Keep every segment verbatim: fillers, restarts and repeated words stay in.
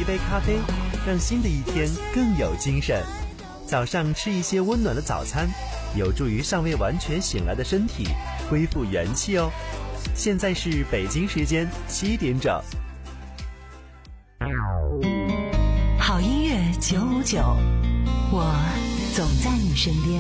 杯咖啡，让新的一天更有精神。早上吃一些温暖的早餐，有助于尚未完全醒来的身体恢复元气哦。现在是北京时间七点整。 好音乐九五九，我总在你身边。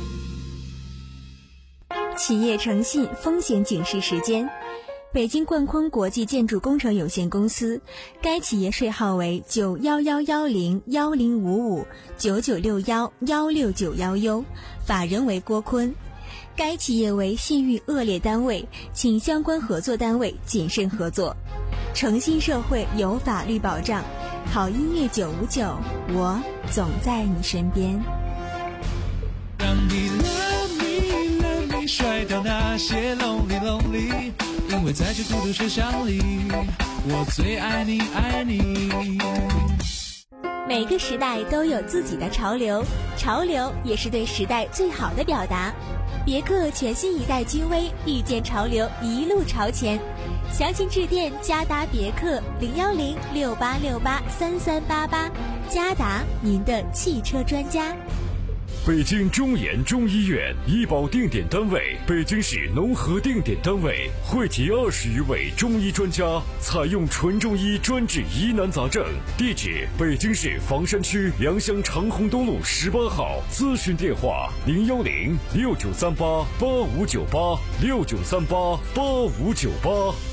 企业诚信风险警示时间。北京冠坤国际建筑工程有限公司，该企业税号为九幺幺幺零幺零五五九九六幺幺六九幺 U， 法人为郭坤。该企业为信誉恶劣单位，请相关合作单位谨慎合作。诚信社会有法律保障，好音乐九五九，我总在你身边。 让你 love me love me 甩掉那些 lonely lonely， 因为在这孤独车厢里，我最爱你爱你。 每个时代都有自己的潮流，潮流也是对时代最好的表达。别克全新一代君威，遇见潮流，一路朝前。详情致电嘉达别克零幺零六八六八三三八八，嘉达您的汽车专家。 北京中研中医院医保定点单位，北京市农合定点单位，汇集二十余位中医专家，采用纯中医专治疑难杂症。地址：北京市房山区良乡长虹东路十八号。咨询电话：零幺零六九三八八五九八六九三八八五九八。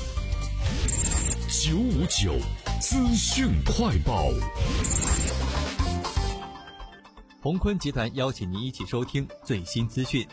九五九资讯快报。 鸿坤集团邀请您一起收听最新资讯。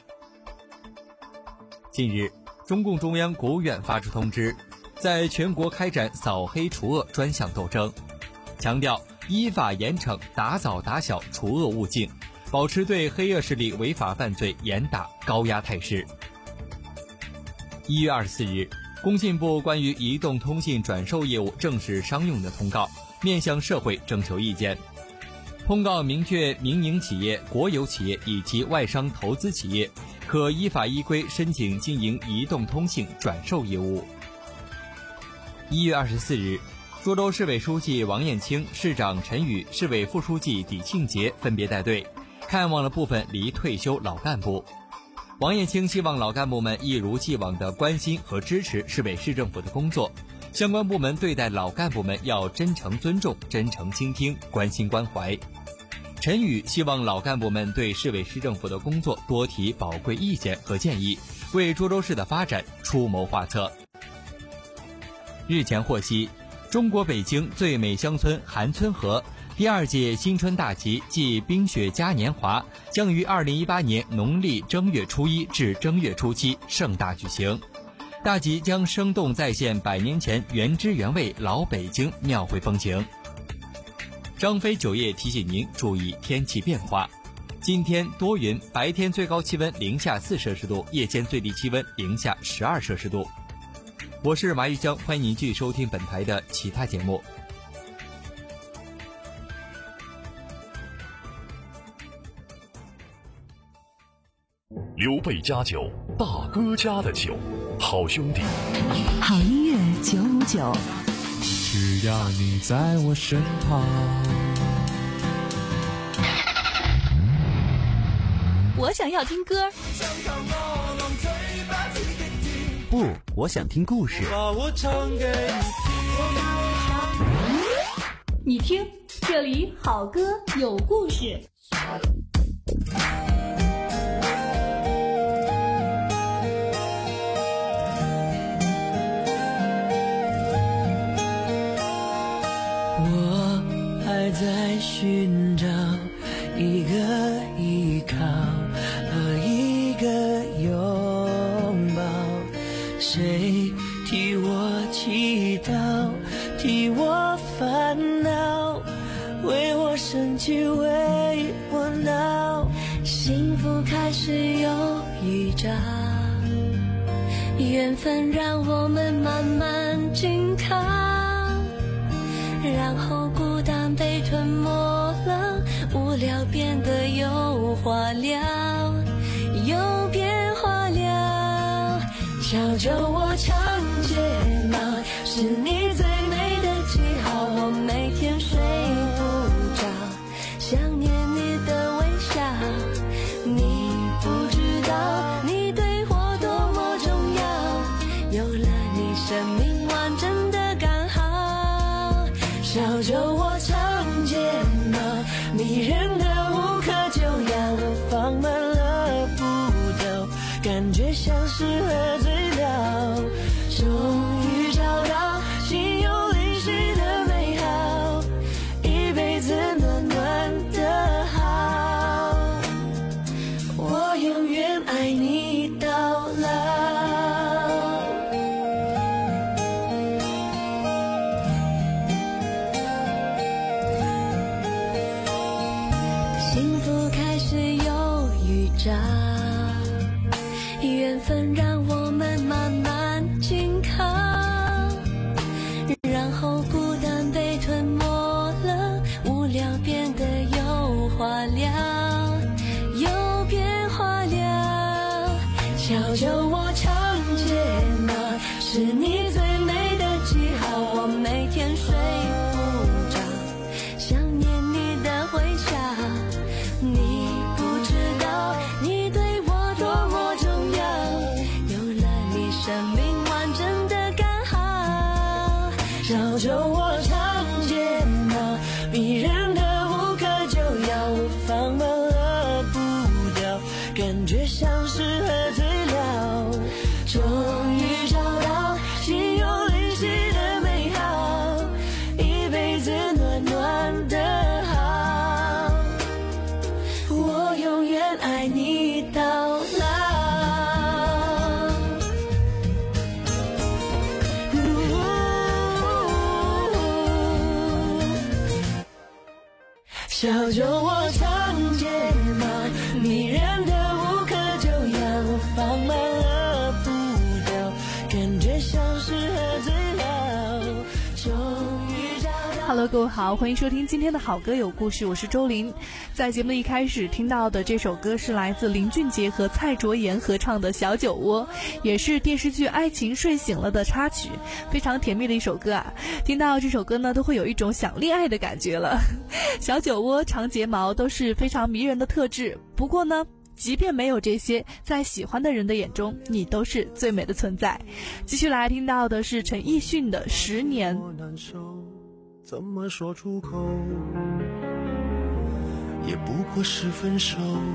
近日，中共中央、国务院发出通知，在全国开展扫黑除恶专项斗争，强调依法严惩，打早打小除恶务尽，保持对黑恶势力违法犯罪严打高压态势。一月二十四日，工信部关于移动通信转售业务正式商用的通告面向社会征求意见。通告明确，民营企业、国有企业以及外商投资企业可依法依规申请经营移动通信转售业务。一月二十四日，涿州市委书记王艳清、市长陈宇、市委副书记李庆杰分别带队看望了部分离退休老干部。王艳清希望老干部们一如既往地关心和支持市委市政府的工作，相关部门对待老干部们要真诚尊重、真诚倾听、关心关怀。陈宇希望老干部们对市委市政府的工作多提宝贵意见和建议，为涿州市的发展出谋划策。日前获悉，中国北京最美乡村韩村河第二届新春大集暨冰雪嘉年华将于二零一八年农历正月初一至正月初七盛大举行。大集将生动再现百年前原汁原味老北京庙会风情。张飞酒业提醒您注意天气变化，今天多云，白天最高气温零下四摄氏度，夜间最低气温零下十二摄氏度。我是马玉江，欢迎您继续收听本台的其他节目。 刘备家酒，大哥家的酒，好兄弟。 好音乐九五九， 只要你在我身旁。 我想要听歌， 不，我想听故事。 把我唱给你听，这里好歌有故事。 我还在寻找一个依靠和一个拥抱，谁替我祈祷，替我烦恼，为我生气，为我闹，幸福开始有一张，缘分让我们慢慢紧靠，然后孤单被吞没了，无聊变得有话聊，有变化了，瞧着我长睫毛，是你最美的记号，我每天睡有了你，生命完整的刚好。小酒窝长睫毛，迷人的无可救药，我放慢了步调，感觉像是喝醉了。终于找到心有灵犀的美好，一辈子暖暖的好，我永远爱你到老。幸福开始有预兆，缘分让我们慢慢紧靠，然后孤单被吞没了，无聊变得有话聊，有变化了。小酒窝长睫毛，是你最美的记号，我每天睡不着，想念你的微笑。你不知道你对我多么重要，有了你，生命完整的刚好。小酒窝长睫毛，迷人的无可救药，我放慢了步调，感觉像是喝醉了。终于找到心有灵犀的美好，一辈子暖暖的好，我永远爱你到老。小酒窝长睫毛，迷人的无可救药，我放慢了步调，感觉像是喝醉了。终于找到。 Hello， 各位好，欢迎收听今天的好歌有故事，我是周琳。在节目的一开始听到的这首歌是来自林俊杰和蔡卓妍合唱的《小酒窝》，也是电视剧《爱情睡醒了》的插曲，非常甜蜜的一首歌啊！听到这首歌呢，都会有一种想恋爱的感觉了。小酒窝、长睫毛都是非常迷人的特质，不过呢，即便没有这些，在喜欢的人的眼中，你都是最美的存在。继续来听到的是陈奕迅的《十年》。 怎么说出口，也不过是分手。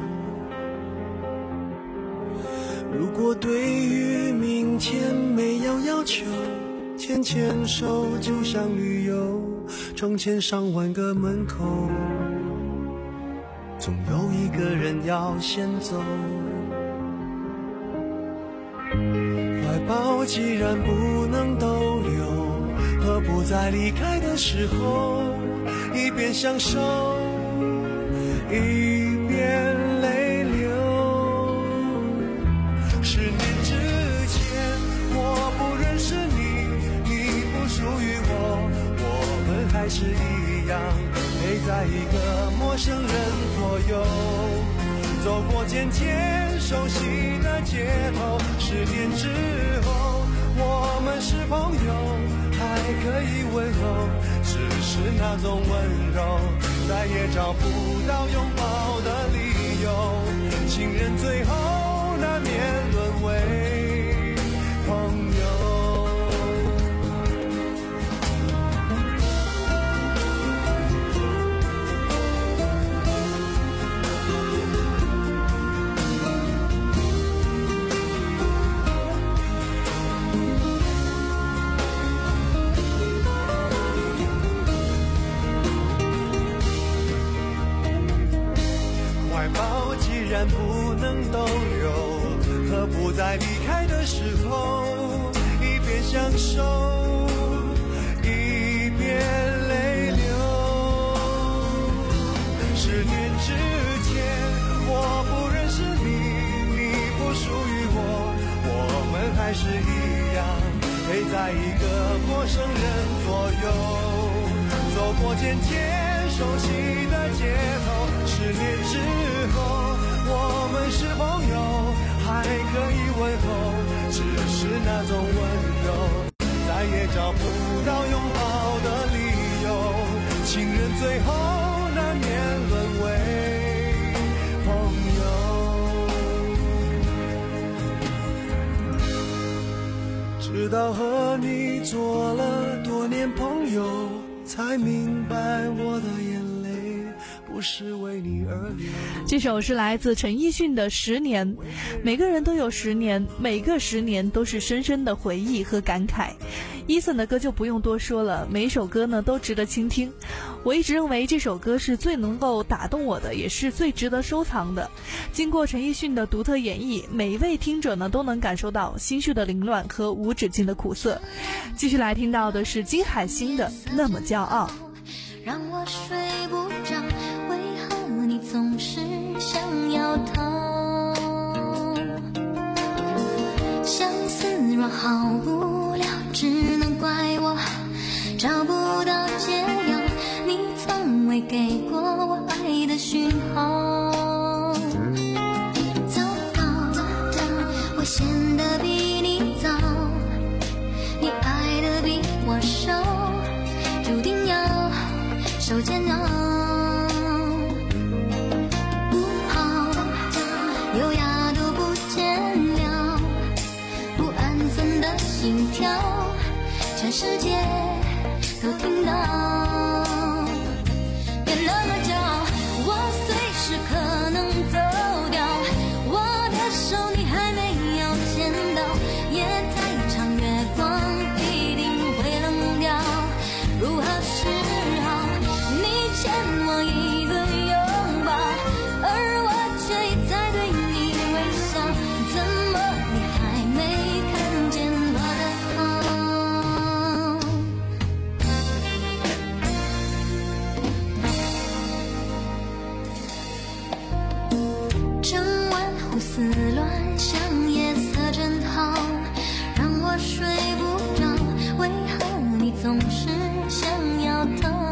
如果对于明天没有要求，牵牵手就像旅游，成千上万个门口，总有一个人要先走。怀抱既然不能逗留，何不在离开的时候，一边享受，一边泪流。十年之前，我不认识你，你不属于我，我们还是一样，陪在一个陌生人左右，走过渐渐熟悉的街头。十年之后，我们是朋友，还可以温柔，只是那种温柔再也找不到拥抱的理由。情人最后难免沦为朋友。怀抱既然不能逗留，何不在离开的时候，一边享受，一边泪流。十年之前，我不认识你，你不属于我，我们还是一样，陪在一个陌生人左右，走过渐渐熟悉的街头。十年之后，我们是朋友，还可以问候，只是那种温柔再也找不到拥抱的理由。情人最后难免沦为朋友。 直到和你做了多年朋友，才明白我的眼泪不是为你而流。 这首是来自陈奕迅的《十年》。每个人都有十年，每个十年都是深深的回忆和感慨。伊森的歌就不用多说了，每一首歌呢都值得倾听。我一直认为这首歌是最能够打动我的，也是最值得收藏的。经过陈奕迅的独特演绎，每一位听者呢都能感受到心绪的凌乱和无止境的苦涩。继续来听到的是金海心的《那么骄傲》。 让我睡不着，为何你总是想要逃？相思若好无聊，只能怪我找不到解药，你从未给过我爱的讯号。糟糕，我陷得比你早，你爱的比我少，注定要受煎熬。不好，优雅都不见了，不安分的心跳，全世界都听到。别那么骄傲，我随时可能走掉，我的手你还没有牵到，夜太长，月光一定会冷掉。如何是好？你欠我一个拥抱，而我却一再对你微笑，怎么你还没看见我的好？整晚胡思乱想，夜色真好，让我睡不着，为何你总是想要逃？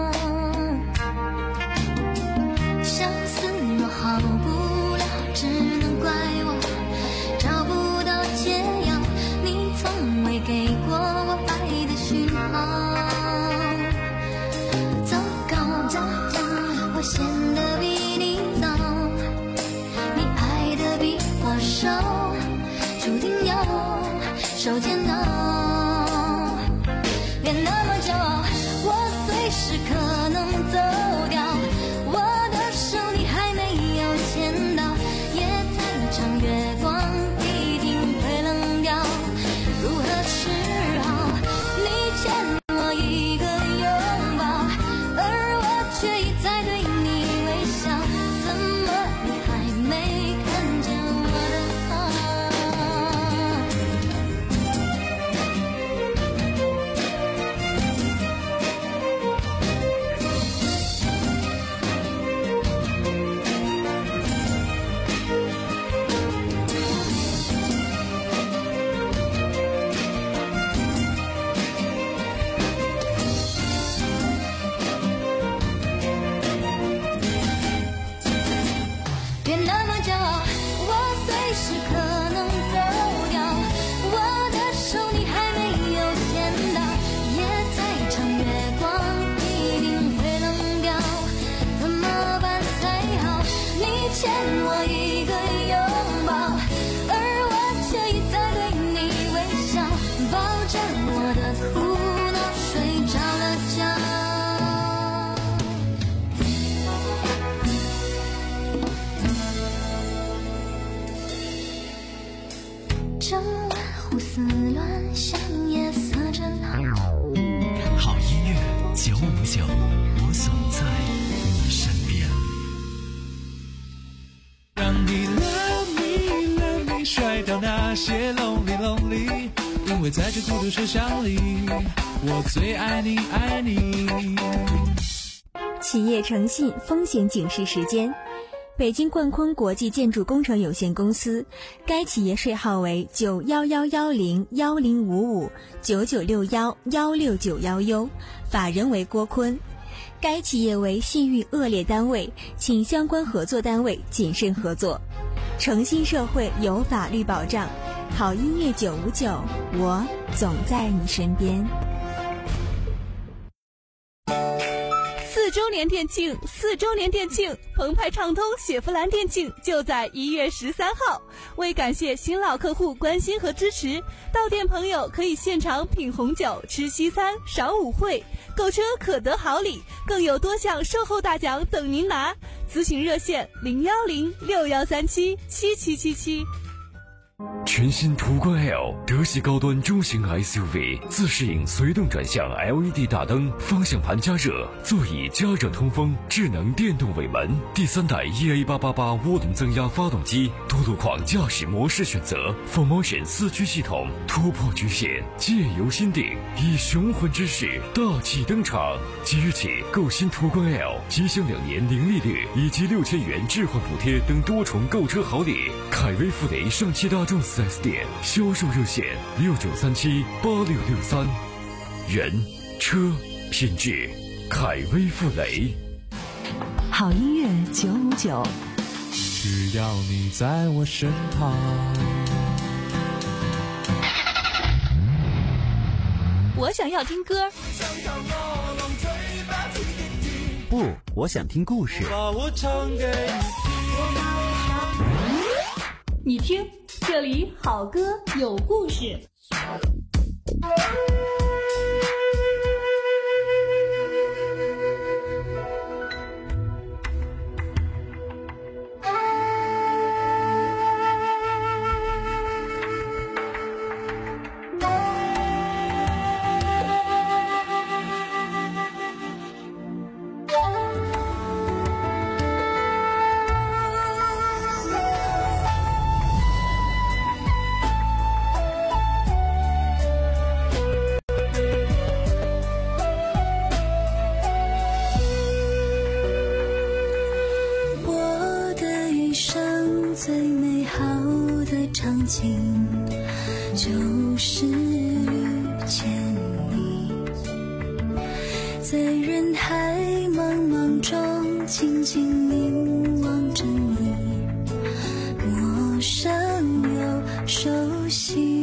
相思若好不了，只能怪我找不到解药，你从未给过我爱的讯号。糟糕，我陷得比你早，你爱的比我少，注定要受煎熬。别那么骄傲，我随时可能走掉，我的手你还没有牵到，夜太长，月光一定会冷掉。如何是好？你欠我一个拥抱，而我却一再对你微笑，怎么你还没看见我的好？别那么骄傲，我随时可能走掉，我的手你还没有牵到，夜再长，月光一定会冷掉，怎么办才好？你欠我一个拥抱，而我却一再对你微笑，抱着我的苦恼睡着了觉。整晚胡思乱想，夜色真好。 好音乐九五九，我总在你身边。 让你 love me love me 甩掉那些 lonely lonely， 因为在这孤独车厢里，我最爱你爱你。 企业诚信风险警示时间。北京冠坤国际建筑工程有限公司，该企业税号为九幺幺幺零幺零五五九九六幺幺六九幺 U， 法人为郭坤。该企业为信誉恶劣单位，请相关合作单位谨慎合作。诚信社会有法律保障，好音乐九五九，我总在你身边。 四周年店庆，四周年店庆， 澎湃畅通雪佛兰店庆就在一月十三号。为感谢新老客户关心和支持，到店朋友可以现场品红酒、吃西餐、赏舞会，购车可得好礼，更有多项售后大奖等您拿。咨询热线零幺零六幺三七七七七七。 全新途观 L 德系高端中型 S U V， 自适应随动转向 L E D 大灯，方向盘加热，座椅加热通风，智能电动尾门，第三代 E A 八八八 涡轮增压发动机，多路况驾驶模式选择 ，four motion 四驱系统，突破局限，借由心定，以雄浑之势大气登场。即日起购新途观 L， 即享两年零利率以及六千元置换补贴等多重购车好礼。凯威富雷上汽大众四 S 店销售热线六九三七八六六三，人车品质，凯威富雷。 好音乐九五九， 只要你在我身旁。 我想要听歌， 不，我想听故事。 把我唱给你听，这里好歌有故事。 最美好的场景就是遇见你，在人海茫茫中静静凝望着你，陌生又熟悉。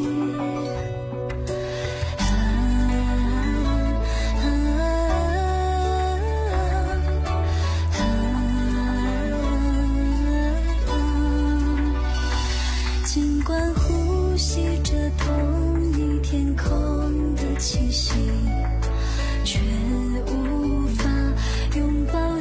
尽管呼吸着同一天空的气息，却无法拥抱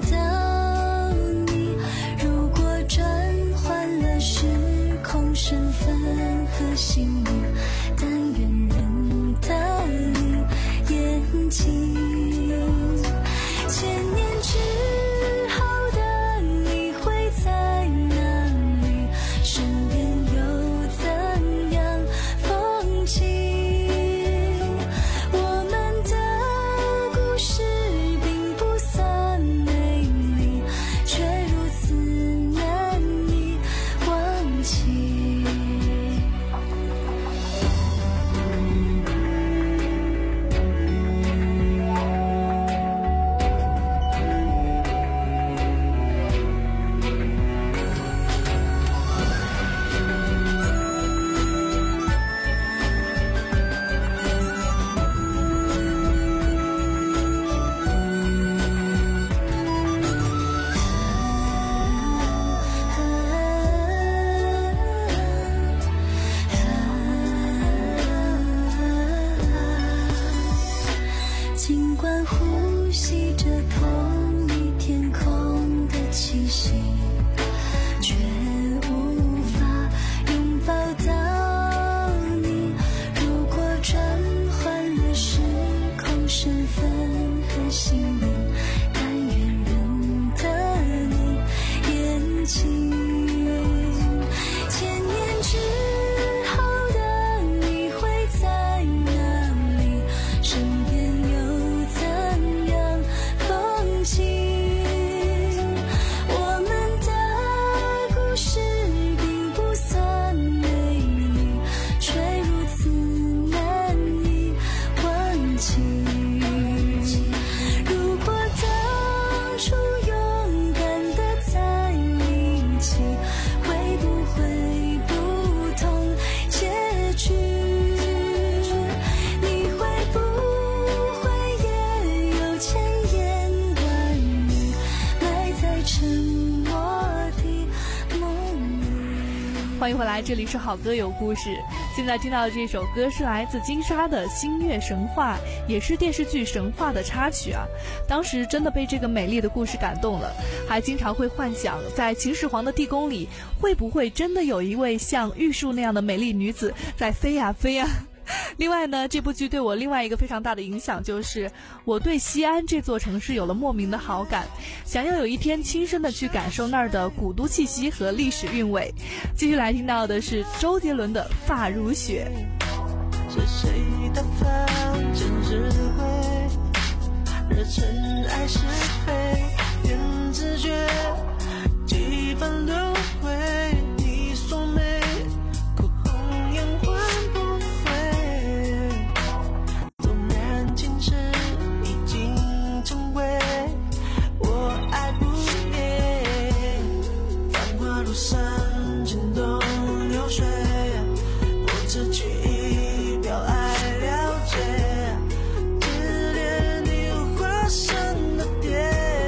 欢迎回来，这里是好歌有故事。现在听到的这首歌是来自金莎的《星月神话》，也是电视剧《神话》的插曲啊。当时真的被这个美丽的故事感动了，还经常会幻想在秦始皇的地宫里，会不会真的有一位像玉树那样的美丽女子在飞呀飞呀。另外呢，这部剧对我另外一个非常大的影响就是我对西安这座城市有了莫名的好感，想要有一天亲身的去感受那儿的古都气息和历史韵味。继续来听到的是周杰伦的《发如雪》。 是谁的房间智慧，热尘埃是非，愿自觉几番轮回，你所美口红颜换不回，纵然情深已经成为我爱不灭，繁华路上惊动流水，我只取一表爱了解，只恋你化身的蝶，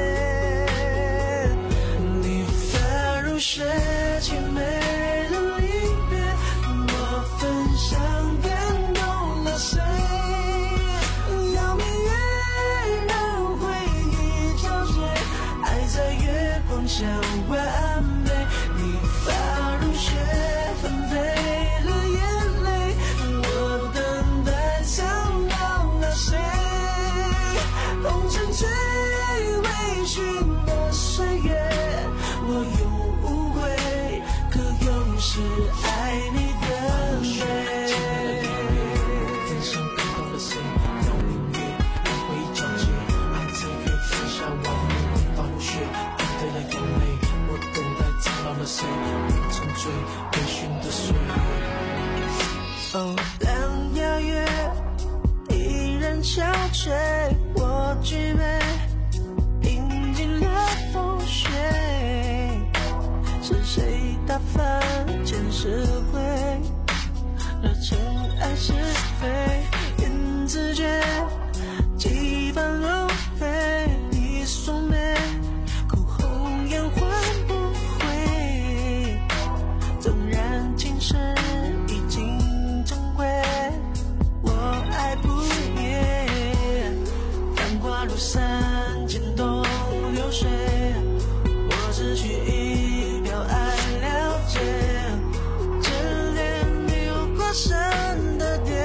你发如雪，凄美的离别，我分享感动了谁？要明月让回忆交织，爱在月光下完美，你发如雪，纷飞了眼泪，我等待想到了谁？红尘最微醺的岁月，我永无悔，可永是爱你的美。分享感动了谁？要明月让回忆交织，爱在月光下完美，发如雪，纷飞了眼泪，我等待苍老了谁？红尘最微醺的岁月。哦，两牙月依然憔悴，我举杯饮尽了风雪，是谁打翻前世灰，热尘埃是非，愿自觉几番轮回，你所美口红颜换不回，纵然今生已经成灰，我爱不灭，繁华路上惊动流水，我只取一表爱了解，只恋你化身的蝶，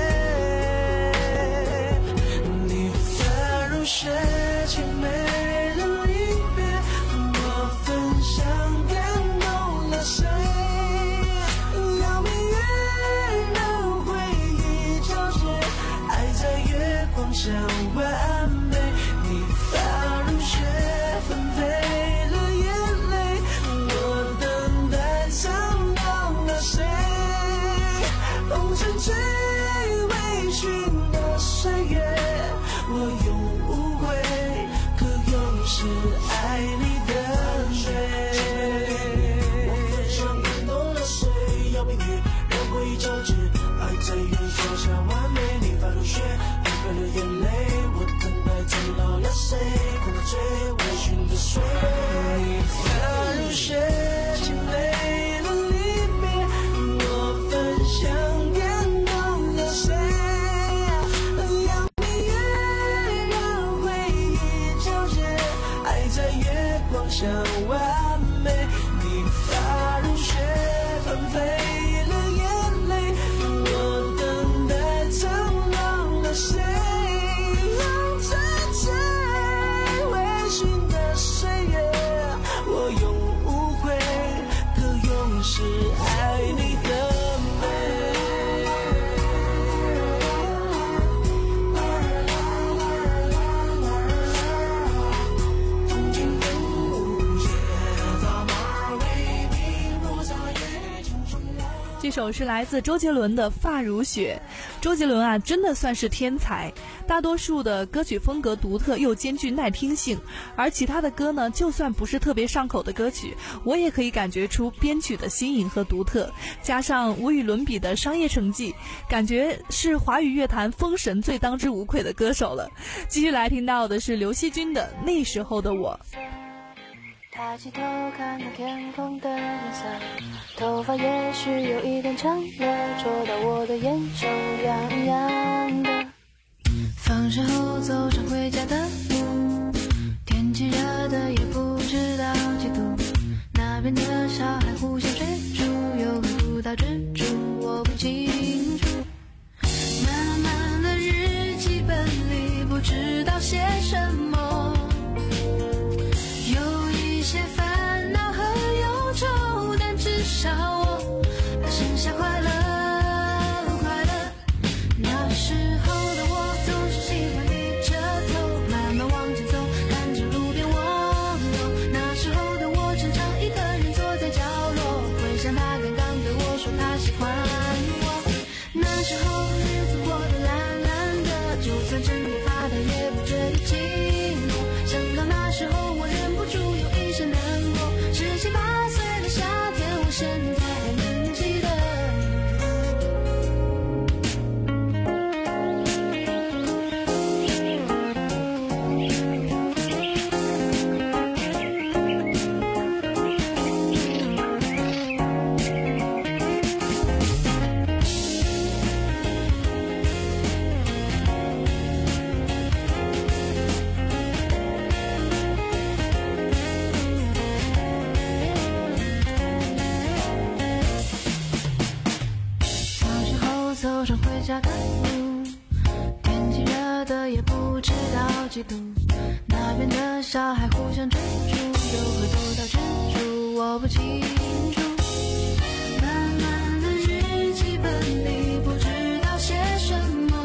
你发如雪，凄美的离别，我分享感动了谁？要明月让回忆交织，爱在月光下完美，你发如雪，纷飞了眼泪，我等待想到了谁？红尘最微醺的岁月，我永无悔，可永是爱你的美。我分享感动了谁？要明月让回忆交织，爱在月光下完美，你发如雪，纷飞了眼泪，我等待苍老了谁？红尘最微醺的岁月，你发如雪，凄美的离别，我分享感动了谁？要明月让回忆交织，爱在月光下完美，你发如雪，纷飞了眼泪，我等待苍老了谁？红尘最微醺的岁月，我永无悔，可永是爱你的美。从今更无邪，大马为你落在夜青春来。 这首是来自周杰伦的《发如雪》。周杰伦啊，真的算是天才。大多数的歌曲风格独特又兼具耐听性，而其他的歌呢，就算不是特别上口的歌曲，我也可以感觉出编曲的新颖和独特，加上无与伦比的商业成绩，感觉是华语乐坛封神最当之无愧的歌手了。继续来听到的是刘惜君的《那时候的我》。 抬起头看到天空的颜色，头发也许有一点长了，戳到我的眼球痒痒的。放学后走上回家的路，天气热的也不知道几度，那边的小孩互相追逐，又会扑到蜘蛛，我不清楚。满满的日记本里不知道写什么，有一些烦恼和忧愁，但至少我还剩下快乐快乐。那时候的我总是喜欢低着头慢慢往前走，看着路边蜗牛。那时候的我常常一个人坐在角落，回想他刚刚对我说他喜欢我。那时候日子过得蓝蓝的，就算整天发呆也不觉得寂寞。想到那时候我忍不住有一些难过，十七八岁的夏天，我现在还能记得。走上回家的路，天气热的也不知道几度，那边的小孩互相追逐，又会扑到蜘蛛，我不清楚。满满的日记本里不知道写什么，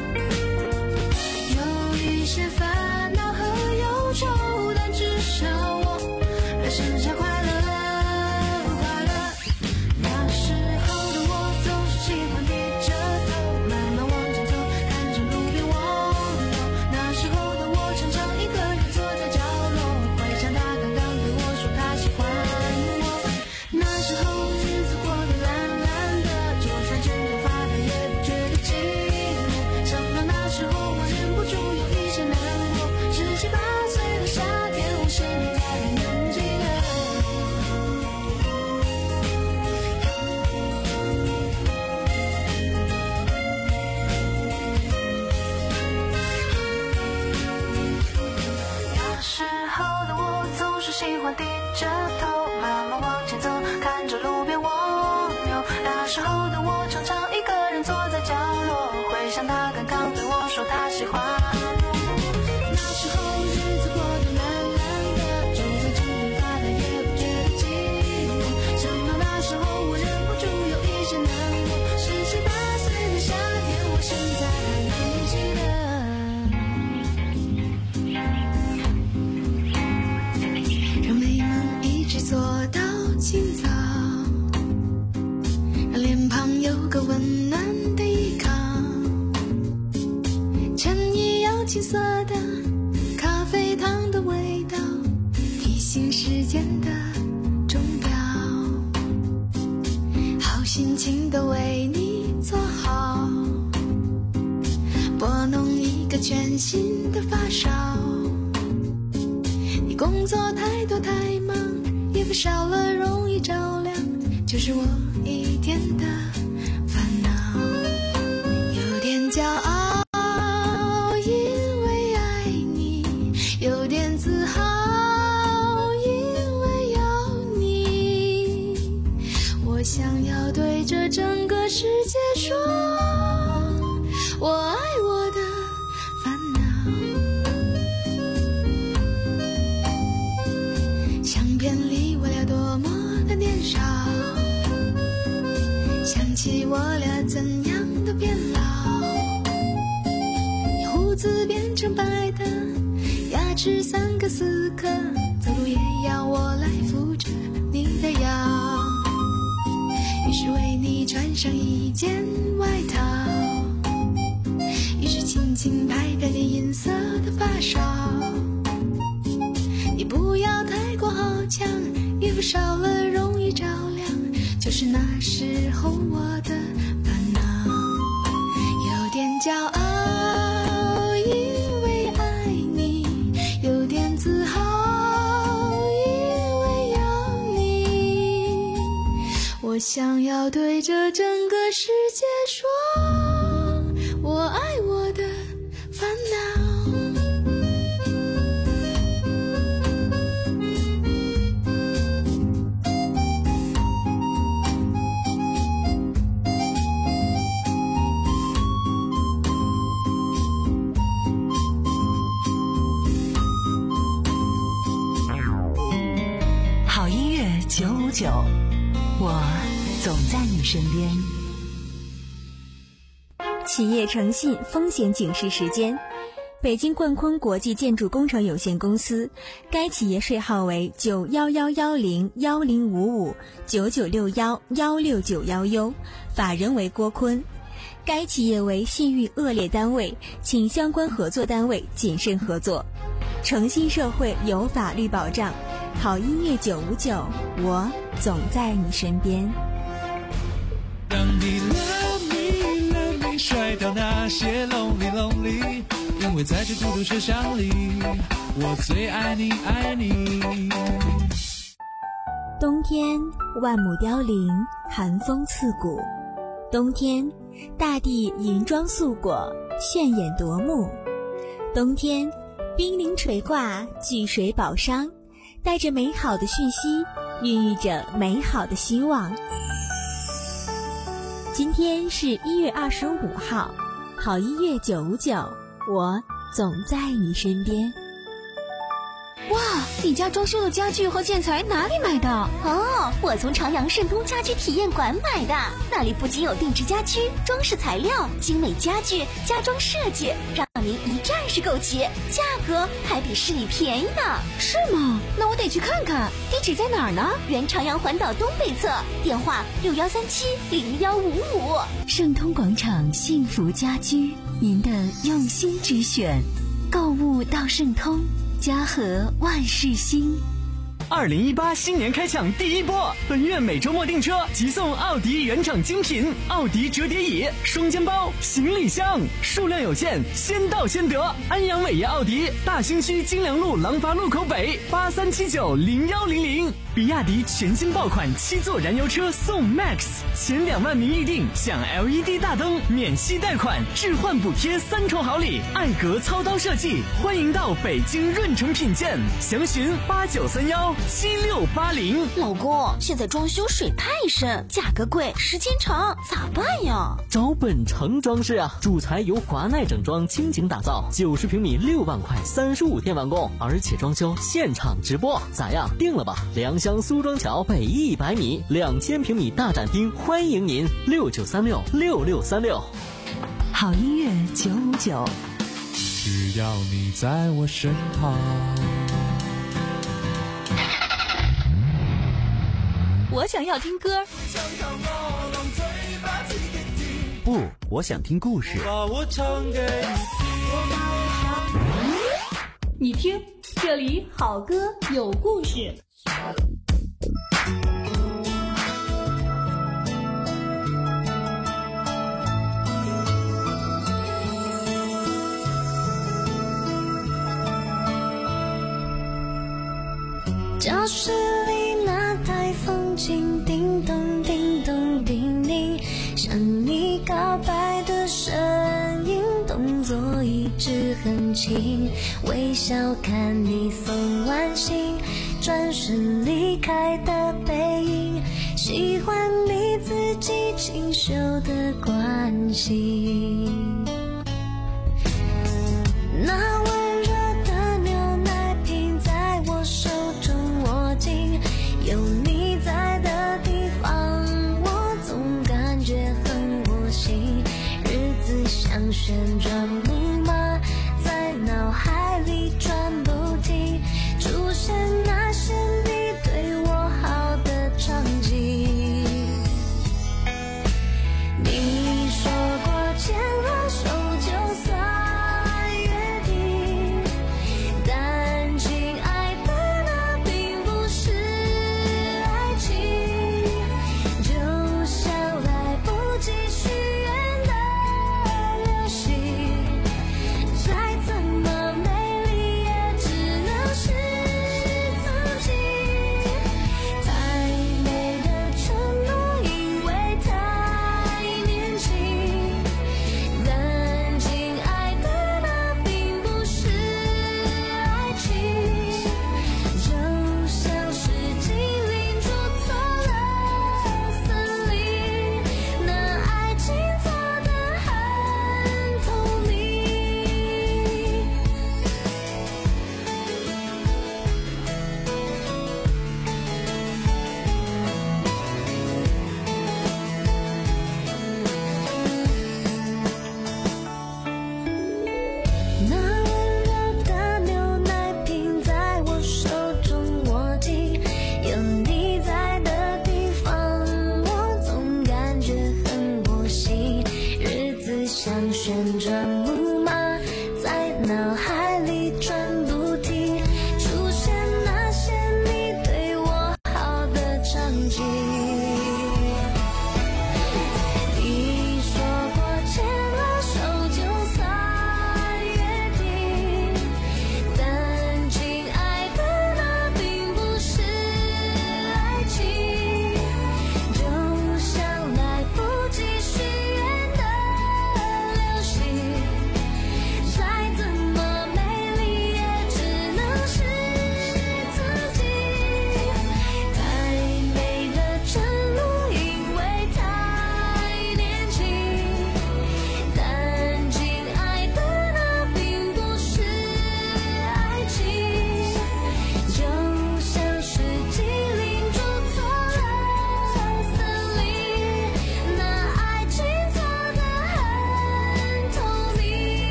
有一些烦恼和忧愁，但至少我还剩下快乐快乐。那时候的我总是喜欢低着头慢慢往前走，看着路边蜗牛。那时候的我常常一个人坐在角落，回想他刚刚对我说他喜欢我。那时候日子过得蓝蓝的，就算整天发呆也不觉得寂寞。想到那时候我忍不住有一些难过，十七八岁的夏天，我现在还能记得。那时候的我总是喜欢低着头慢慢往前走，看着路边蜗牛。那时候的我常常一个人坐在角落，回想他刚刚对我说他喜欢我。那时候日子过得蓝蓝的，就算整天发呆也不觉得寂寞。想到那时候我忍不住有一些难过，十七八岁的夏天，我现在还能记得。让美梦一直做到清早，让脸庞有个温暖的依靠，衬衣要青涩的，咖啡糖的味道，提醒时间的钟表，好心情都为你做好，拨弄一个全新的发梢。你工作太多太忙，衣服少了容易着凉，就是我一天的烦恼。有点骄傲，因为爱你；有点自豪，因为有你。我想要对着整个世界说，我爱我的烦恼。相片里我俩多么的年少，想起我俩怎样的变老。你胡子变成白的，牙齿三个四颗，走路也要我来扶着你的腰。于是为你穿上一件外套，于是轻轻拍拍你银色的发梢。你不要太过好强，衣服少了容易着凉，就是那时候我的烦恼。有点骄傲，因为爱你；有点自豪，因我想要对着整个世界说，我爱我的烦恼。 好音乐九五九，我总在你身边。 企业诚信风险警示时间，北京冠坤国际建筑工程有限公司，该企业税号为九幺幺幺零幺零五五九九六幺幺六九幺 U， 法人为郭坤。该企业为信誉恶劣单位，请相关合作单位谨慎合作。诚信社会有法律保障，好音乐九五九，我总在你身边。 让你 love me love me 甩掉那些 lonely lonely， 因为在这孤独车厢里，我最爱你爱你。 冬天万亩凋零，寒风刺骨。冬天大地银装素裹，炫眼夺目。冬天冰凌垂挂，巨水宝商，带着美好的讯息，孕育着美好的希望。今天是一月二十五号，好音乐九五九，我总在你身边。 哇，你家装修的家具和建材哪里买的？ 哦，我从朝阳盛通家居体验馆买的，那里不仅有定制家居、装饰材料、精美家具、家装设计，让您一站式购齐，价格还比市里便宜呢。 是吗？那我得去看看。地址在哪儿呢？ 原朝阳环岛东北侧，电话六幺三七零幺五五。 盛通广场幸福家居，您的用心之选，购物到盛通。家和万事兴。 二零一八新年开抢第一波，本月每周末订车即送奥迪原厂精品奥迪折叠椅、双肩包、行李箱，数量有限，先到先得。安阳伟业奥迪大兴区金良路廊坊路口北八三七九零幺零零。比亚迪全新爆款七座燃油车送 Max， 前两万名预定享 L E D 大灯、免息贷款、置换补贴三重好礼，艾格操刀设计，欢迎到北京润城品鉴，详询八九三幺七六八零。 老公，现在装修水太深，价格贵，时间长，咋办呀？ 找本城装饰啊，主材由华奈整装倾情打造，九十平米六万块，三十五天完工，而且装修现场直播，咋样？定了吧？良乡苏庄桥北一百米，两千平米大展厅，欢迎您六九三六六六三六。 好音乐九五九， 只要你在我身旁。 我想要听歌。 不，我想听故事。 把我唱给你听，这里好歌有故事。 教室里那台风琴叮咚叮咚叮咛，向你告白的声音，动作一直很轻，微笑看你送完信，转身离开的背影，喜欢你自己清秀的关心。那温热的牛奶瓶在我手中握紧，有你在的地方，我总感觉很窝心。日子像旋转木马，在脑海里转不停，出现那些你对我好的场景。你说过牵了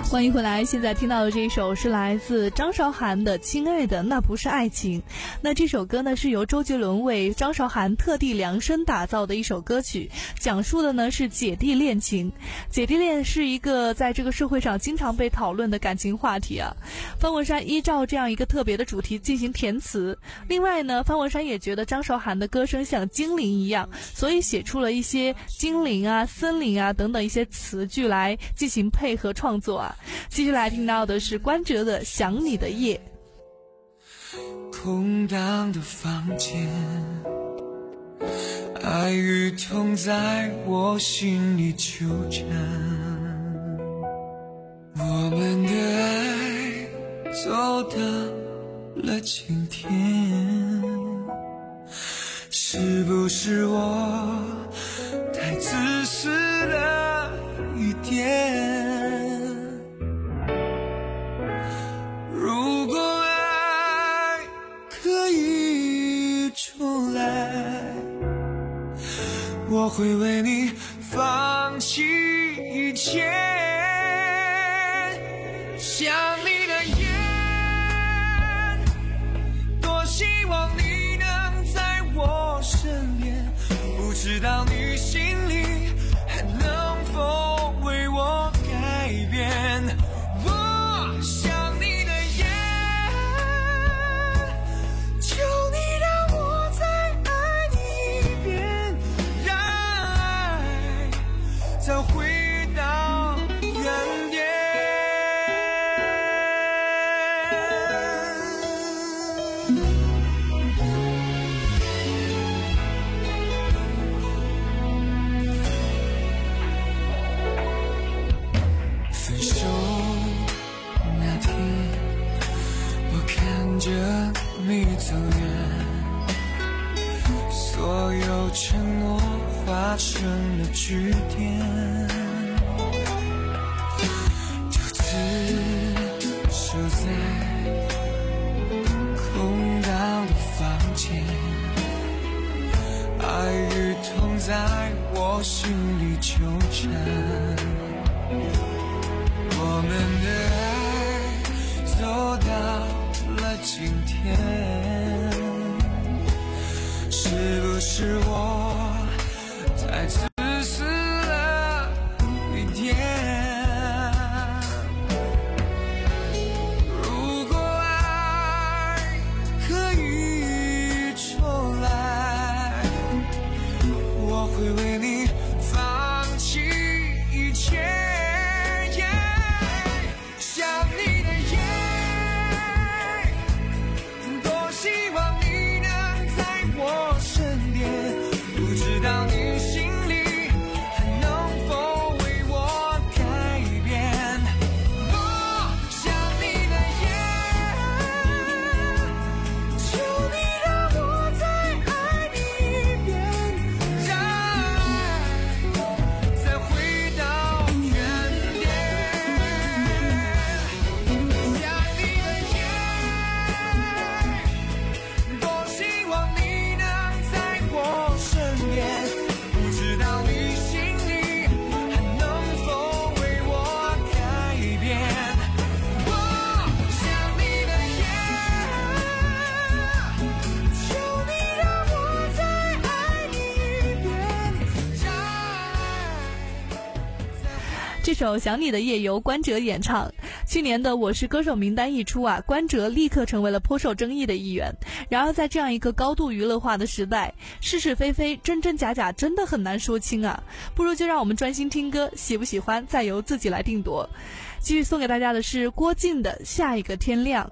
欢迎回来，现在听到的这一首是来自张韶涵的《亲爱的那不是爱情》。那这首歌呢是由周杰伦为张韶涵特地量身打造的一首歌曲，讲述的呢是姐弟恋情。姐弟恋是一个在这个社会上经常被讨论的感情话题啊。方文山依照这样一个特别的主题进行填词，另外呢方文山也觉得张韶涵的歌声像精灵一样，所以写出了一些精灵啊、森林啊等等一些词句来进行配合创作啊。继续来听到的是关喆的《想你的夜》。 空荡的房间，爱与痛在我心里纠缠，我们的爱走到了今天，是不是我太自私了一点？如果爱可以重来，我会为你放弃一切。想你的夜，多希望你能在我身边，不知道你心里还能否为我改变。我想你的夜，求你让我再爱你一遍，让爱再回到原点。分手那天，我看着你走远，所有承诺化成了句点，独自守在空荡的房间，爱与痛在我心里纠缠，我们的爱走到了今天，是不是我太自私了一点？如果爱可以重来，我会为你放弃一切。想你的夜，多希望你能在我身边，不知道你心里还能否为我改变。我想你的夜，求你让我再爱你一遍，让爱再回到原点。 这首《想你的夜》由关喆演唱。去年的《我是歌手》名单一出啊，关喆立刻成为了颇受争议的一员。然而在这样一个高度娱乐化的时代，是是非非、真真假假真的很难说清啊。不如就让我们专心听歌，喜不喜欢再由自己来定夺。继续送给大家的是郭靖的《下一个天亮》。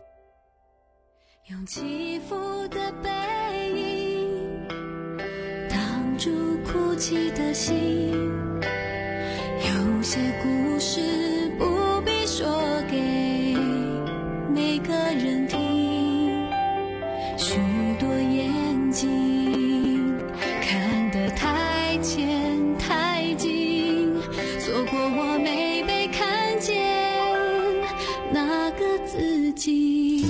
用起伏的背影挡住哭泣的心，有些故事不必说给每个人听，许多眼睛看得太浅太近，错过我没被看见那个自己。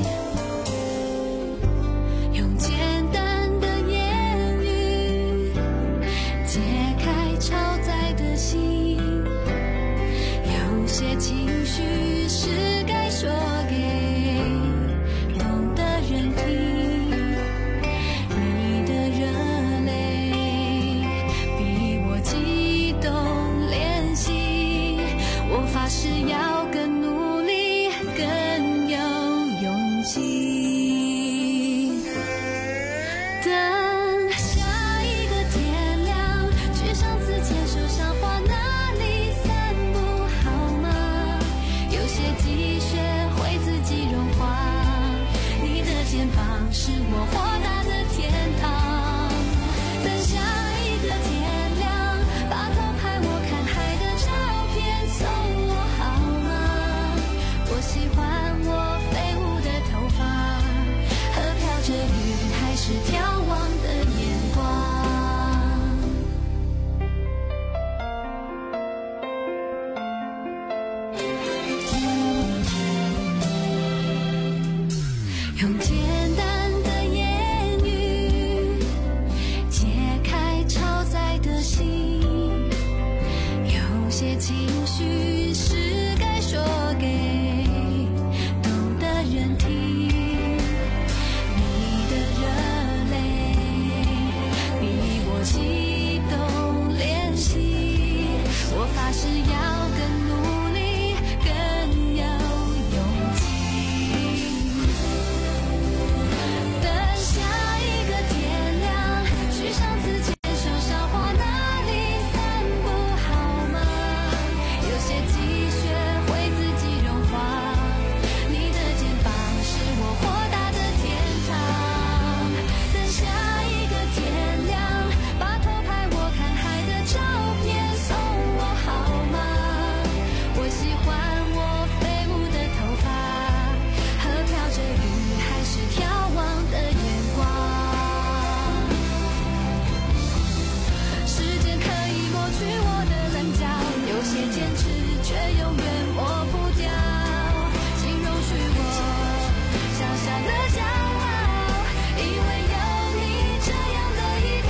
用简单的言语解开超载的心，要情绪是该说给懂的人听，你的热泪逼我启动练习，我发誓要更努力，更有勇气。等下一个天亮，去上次牵手赏花那里散步好吗？有些积雪会自己融化，你的肩膀是我豁达的天堂。等下一个天亮，把偷拍我看海的照片送我好吗？我喜欢我飞舞的头发和飘着雨还是眺望的眼光。时间可以抹去我的棱角，有些坚持却永远抹不掉，请容许我小小的骄傲，因为有你这样的依靠。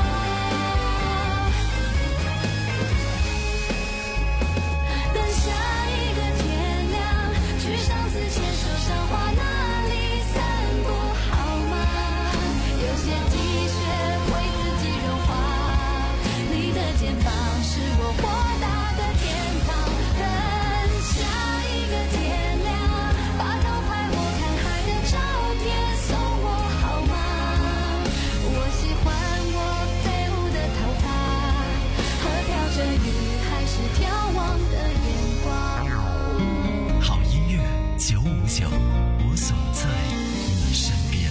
等下一个天亮，去上次牵手赏花那里散步好吗？有些积雪会自己融化，你的肩膀是我豁达的天堂。等下一个天亮，把偷拍我看海的照片送我好吗？我喜欢我飞舞的头发和飘着雨还是眺望的眼光。 好音乐九五九，我总在你身边。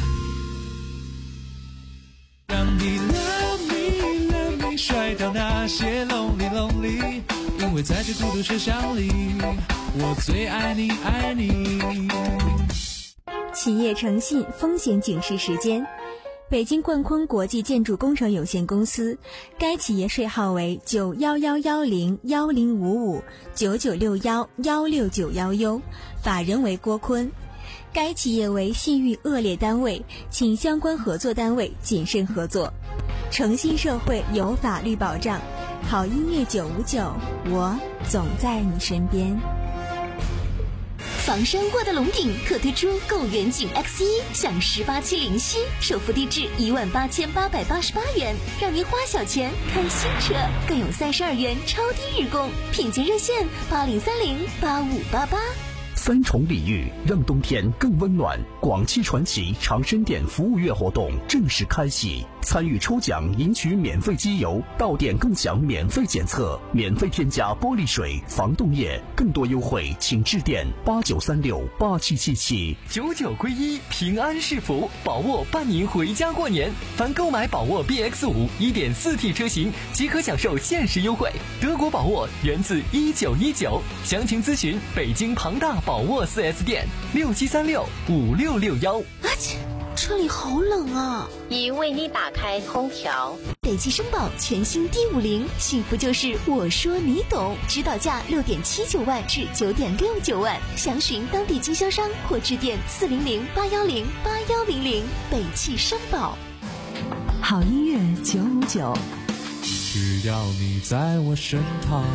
让你 love me love me 甩掉那些 lonely lonely， 因为在这孤独车厢里，我最爱你爱你。 企业诚信风险警示时间。北京冠坤国际建筑工程有限公司，该企业税号为九幺幺幺零幺零五五九九六幺幺六九幺 U， 法人为郭坤。该企业为信誉恶劣单位，请相关合作单位谨慎合作。诚信社会有法律保障，好音乐九五九，我总在你身边。 房山沃德龙顶特推出购远景 X 一 享十八期零息，首付低至一万八千八百八十八元，让您花小钱看新车，更有三十二元超低日供，品鉴热线八零三零八五八八。 三重礼遇让冬天更温暖。广汽传祺长生店服务月活动正式开启，参与抽奖赢取免费机油，到店更享免费检测，免费添加玻璃水、防冻液，更多优惠请致电八九三六八七七七。 九九归一，平安是福，宝沃伴您回家过年。凡购买宝沃 B X 五 一点四 T 车型，即可享受限时优惠。德国宝沃源自一九一九，详情咨询北京庞大宝沃 四 S 店六七三六五六六幺。 啊切，车里好冷啊！ 已为你打开空调。 北汽绅宝全新 D 五零，幸福就是我说你懂，指导价六点七九万至九点六九万，详询当地经销商或致电四零零八幺零八幺零零。北汽绅宝。 好音乐九五九， 只要你在我身旁。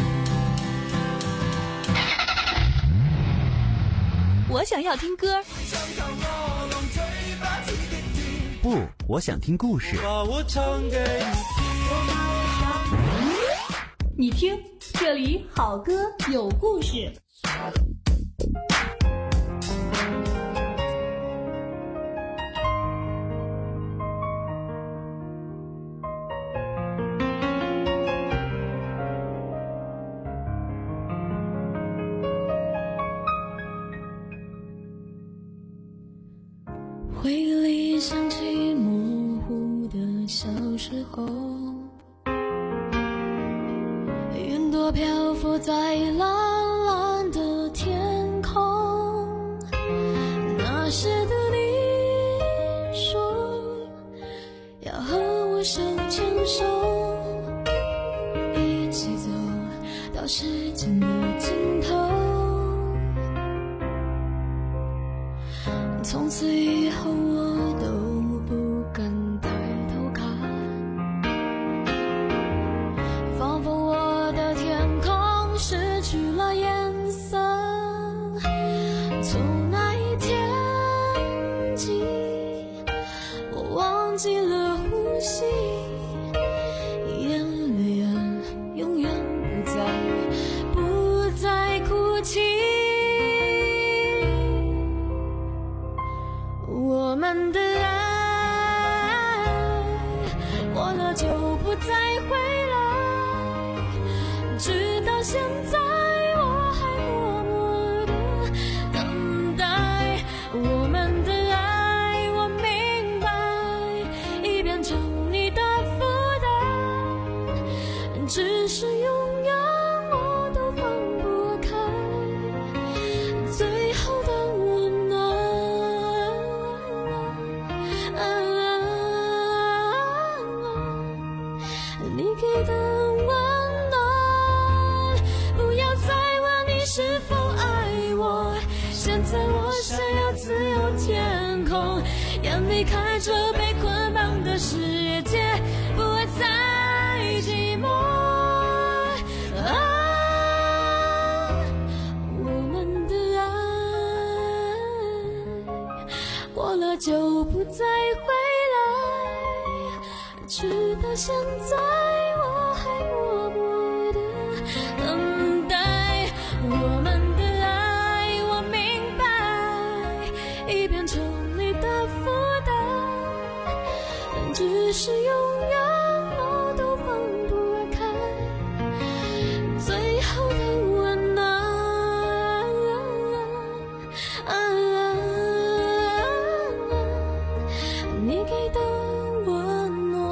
我想要听歌。 不，我想听故事。 把我唱给你听，这里好歌有故事。 回忆里想起模糊的小时候，云朵漂浮在蓝蓝的天空。那时的你说要和我手牵手，一起走到时间的尽头。从此以后我都不敢抬头看，仿佛我的天空了就不再回来，直到现在我还默默地等待我们的爱，我明白已变成你的负担，只是永远我都放不开最后的温暖，你给的温暖，不要再问你是否爱我，现在我想要自由天空，眼离开这被捆绑的世界，不会再寂寞。啊，我们的爱过了就不再回来，直到现在我还默默地等待我们的爱，我明白已变成你的负担，只是永远我都放不开最后的温暖，你给的温暖。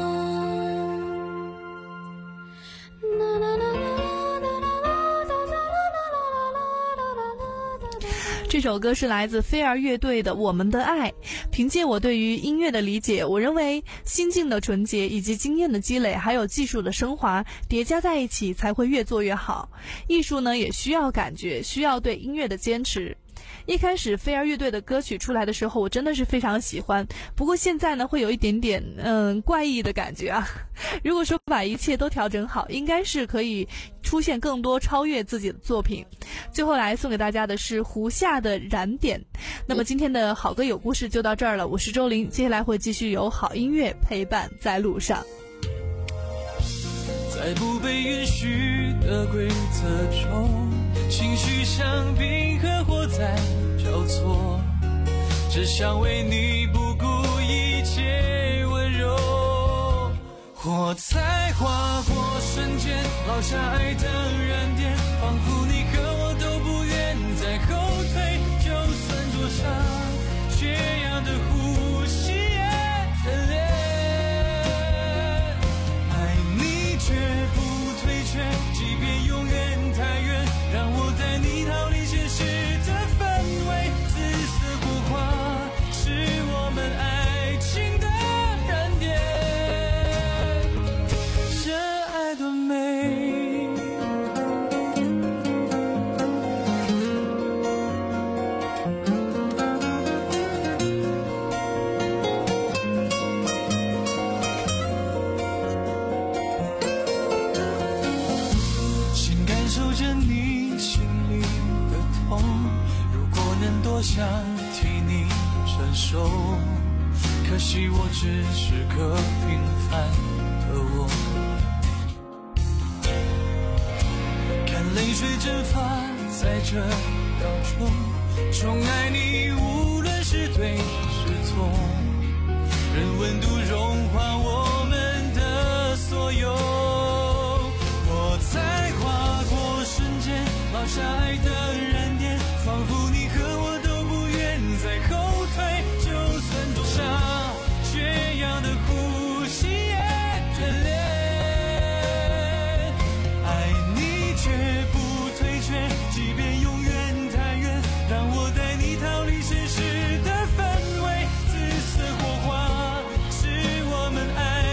这首歌是来自飞儿乐队的《我们的爱》。凭借我对于音乐的理解，我认为心境的纯洁以及经验的积累，还有技术的升华叠加在一起，才会越做越好。艺术呢，也需要感觉，需要对音乐的坚持。一开始飞儿乐队的歌曲出来的时候，我真的是非常喜欢，不过现在呢会有一点点嗯怪异的感觉啊。如果说把一切都调整好，应该是可以出现更多超越自己的作品。最后来送给大家的是胡夏的燃点。那么今天的好歌有故事就到这儿了，我是周玲，接下来会继续有好音乐陪伴在路上。 在不被允许的规则中，情绪像冰和火在交错，只想为你不顾一切温柔。火柴划过瞬间，烙下爱的燃点，仿佛你和我都不愿再后退，就算灼伤缺氧的呼吸也热烈，爱你绝不退却，即便永远太远，让我带你逃离现实的氛围，紫色火花是我们爱情的燃点，这爱多美。多想替你承受，可惜我只是个平凡的我，看泪水蒸发在这秒钟，宠爱你无论是对是错，任温度融化我们的所有，我才划过瞬间，烙下爱的燃点，仿佛你和我在后退，就算灼伤缺氧的呼吸也眷恋，爱你绝不退却，即便永远太远，让我带你逃离现实的氛围，紫色火花是我们爱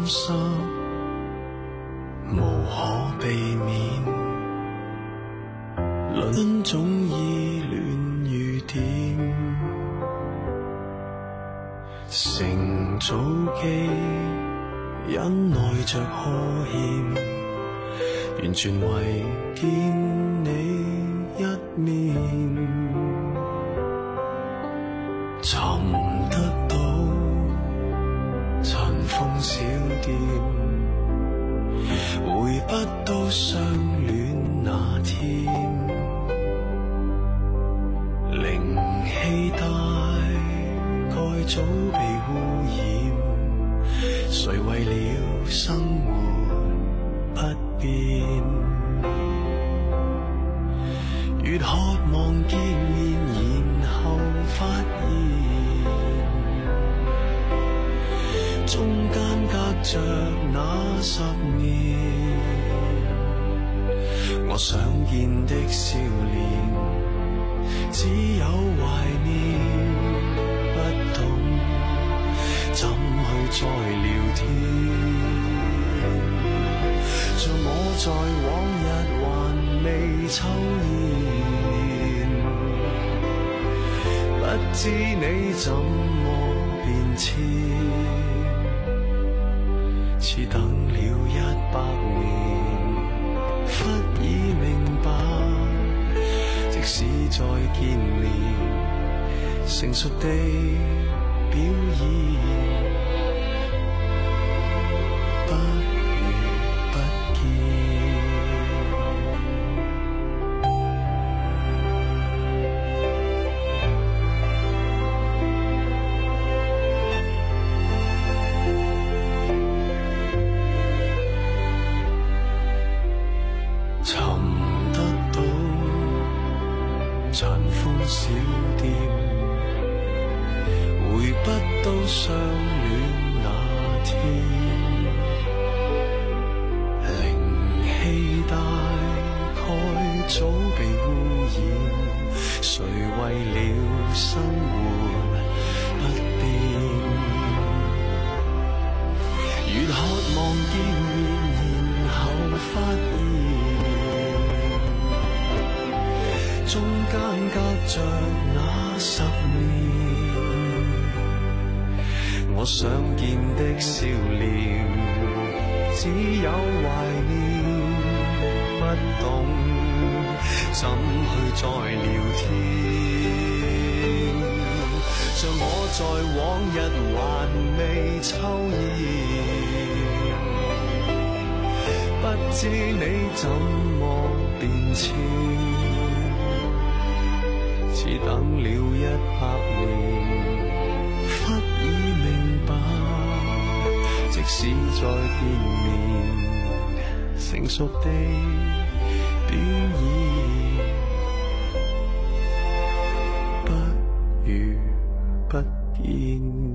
受，無可避免。論總依戀雨點，乘早機忍耐着呵欠，完全為見你一面。尋得到塵封小店，回不到相戀那天。靈氣大概早被污染，誰為了生活不變，越渴望見面，然後發現中間隔着那十年，我想見的笑臉只有懷念，不懂怎去再聊天，像我在往日還未抽煙，不知你怎麼變遷，似等了一百年，忽已明白，即使再見面，成熟地表演，不如不見。殘封小店，回不到相戀那天，靈氣大概早被污染，誰為了生活不變，越渴望見面，然後發現中間隔着那十年，我想見的笑臉只有懷念，不懂怎去再聊天，像我在往日還未抽煙，不知你怎麼變遷，似等了一百年，忽已明白，即使再見面，成熟地表演，不如不見。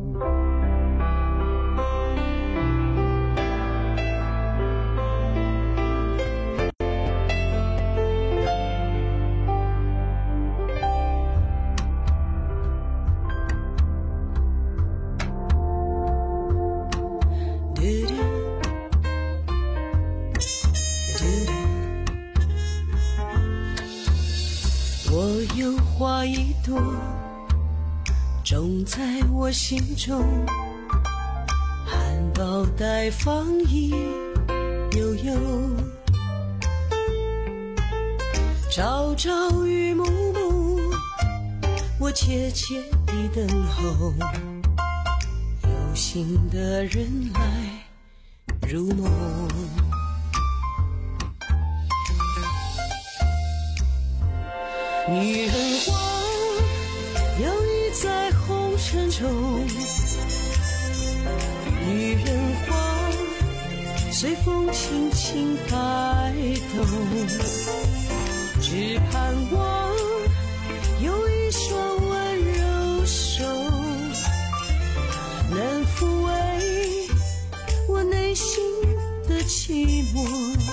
花一朵种在我心中，含苞待放一悠悠，朝朝与暮暮，我切切地等候，有心的人来入梦。女人花摇曳在红尘中，女人花随风轻轻摆动，只盼望有一双温柔手能抚慰我内心的寂寞。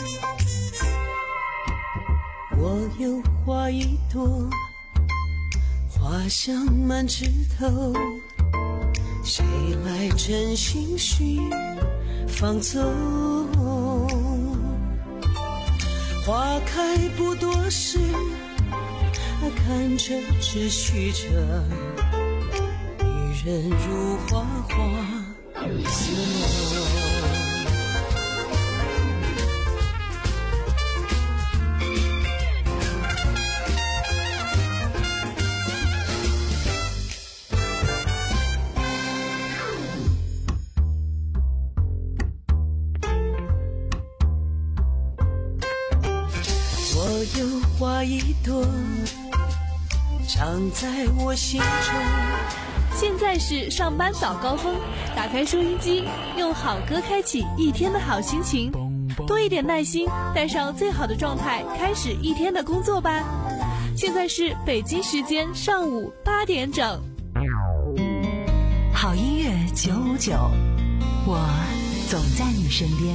我有花一朵，花香满枝头，谁来真心寻放纵。花开不多时，看着只虚着，女人如花花似梦。我有花一朵，长在我心中。 现在是上班早高峰，打开收音机，用好歌开启一天的好心情，多一点耐心，带上最好的状态，开始一天的工作吧。现在是北京时间上午八点整。 好音乐九五九，我总在你身边。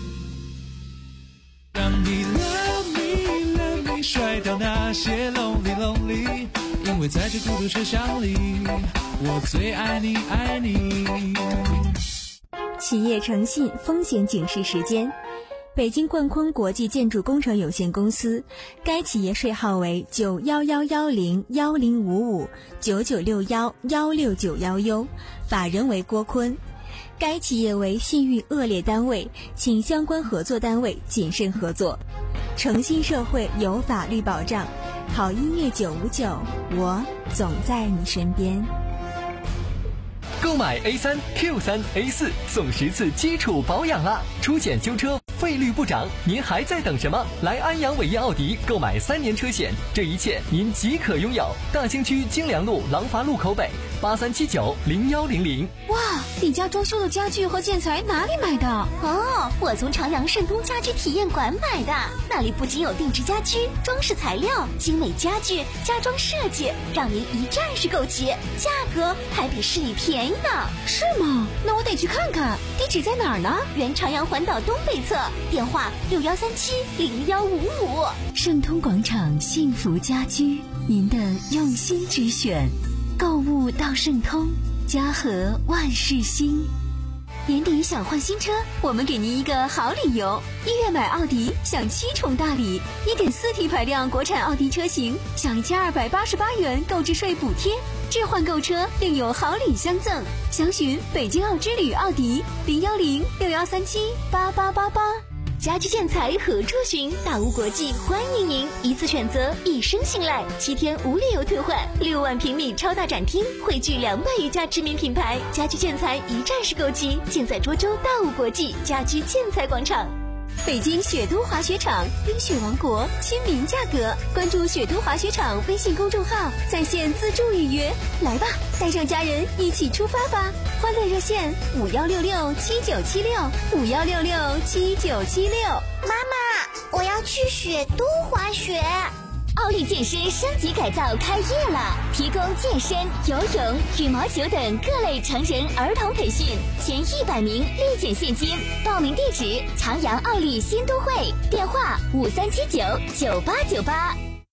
让你 love me love me 甩掉那些 lonely lonely， 因为在这孤独车厢里，我最爱你爱你。 企业诚信风险警示时间。北京冠坤国际建筑工程有限公司，该企业税号为九幺幺幺零幺零五五九九六幺幺六九幺 U， 法人为郭坤。该企业为信誉恶劣单位，请相关合作单位谨慎合作。诚信社会有法律保障，好音乐九五九，我总在你身边。 购买 A 三 Q 三 A 四送十次基础保养啦！出险修车费率不涨，您还在等什么？来安阳伟业奥迪购买三年车险，这一切您即可拥有。大兴区京良路廊坊路口北八三七九零幺零零。 哇，你家装修的家具和建材哪里买的？ 哦，我从长阳盛通家居体验馆买的，那里不仅有定制家居、装饰材料、精美家具、家装设计，让您一站式购齐，价格还比市里便宜呢。 是吗？那我得去看看。地址在哪儿呢？ 原长阳环岛东北侧，电话六幺三七零幺五五。 盛通广场幸福家居，您的用心之选。购物到盛通，家和万事兴。 年底想换新车，我们给您一个好理由。一月买奥迪享七重大礼， 一点四 T 排量国产奥迪车型享一千二百八十八元购置税补贴，置换购车另有好礼相赠。详询北京奥之旅奥迪零幺零六幺三七八八八八。 家居建材何处寻？大屋国际欢迎您，一次选择，一生信赖，七天无理由退换，六万平米超大展厅，汇聚两百余家知名品牌，家居建材一站式购齐，尽在涿州大屋国际家居建材广场。 北京雪都滑雪场，冰雪王国，亲民价格。关注雪都滑雪场微信公众号，在线自助预约。来吧，带上家人一起出发吧！欢乐热线五幺六六七九七六五幺六六七九七六。 妈妈，我要去雪都滑雪。奥利健身升级改造开业了，提供健身、游泳、羽毛球等各类成人儿童培训，前一百名立减现金。报名地址：长阳奥利新都会，电话五三七九九八九八。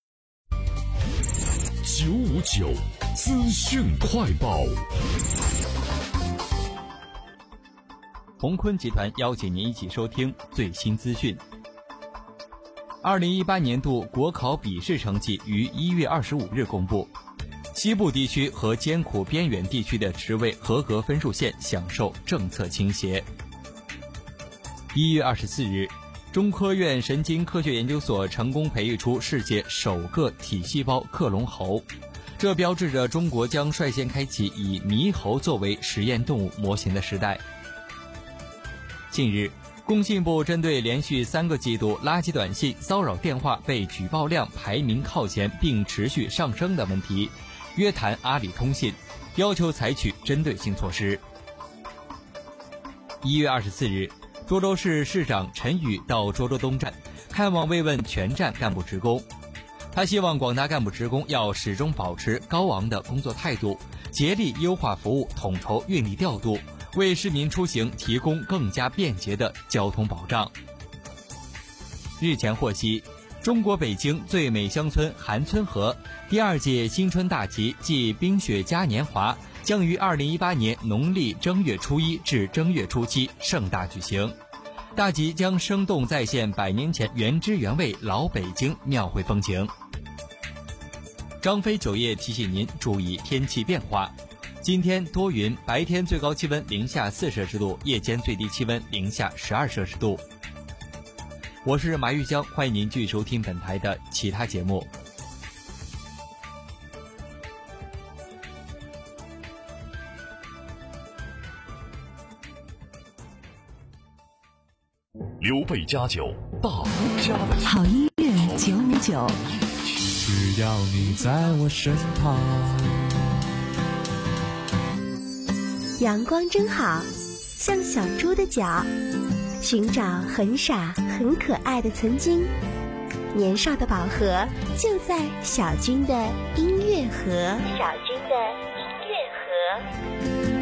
九五九资讯快报。 鸿坤集团邀请您一起收听最新资讯。二零一八年度国考笔试成绩于一月二十五日公布，西部地区和艰苦边远地区的职位合格分数线享受政策倾斜。一月二十四日，中科院神经科学研究所成功培育出世界首个体细胞克隆猴，这标志着中国将率先开启以猕猴作为实验动物模型的时代。近日，工信部针对连续三个季度垃圾短信、骚扰电话被举报量排名靠前并持续上升的问题，约谈阿里通信，要求采取针对性措施。一月二十四日，涿州市市长陈宇到涿州东站看望慰问全站干部职工，他希望广大干部职工要始终保持高昂的工作态度，竭力优化服务，统筹运力调度，为市民出行提供更加便捷的交通保障。日前获悉，中国北京最美乡村韩村河第二届新春大集暨冰雪嘉年华将于二零一八年农历正月初一至正月初七盛大举行。大集将生动再现百年前原汁原味老北京庙会风情。张飞酒业提醒您注意天气变化。今天多云，白天最高气温零下四摄氏度，夜间最低气温零下十二摄氏度。我是马玉江，欢迎您继续收听本台的其他节目。 刘备家酒，大陆家的酒。 好音乐九五九， 只要你在我身旁。 阳光真好，像小猪的脚，寻找很傻很可爱的曾经。年少的宝盒就在小军的音乐盒。小军的音乐盒。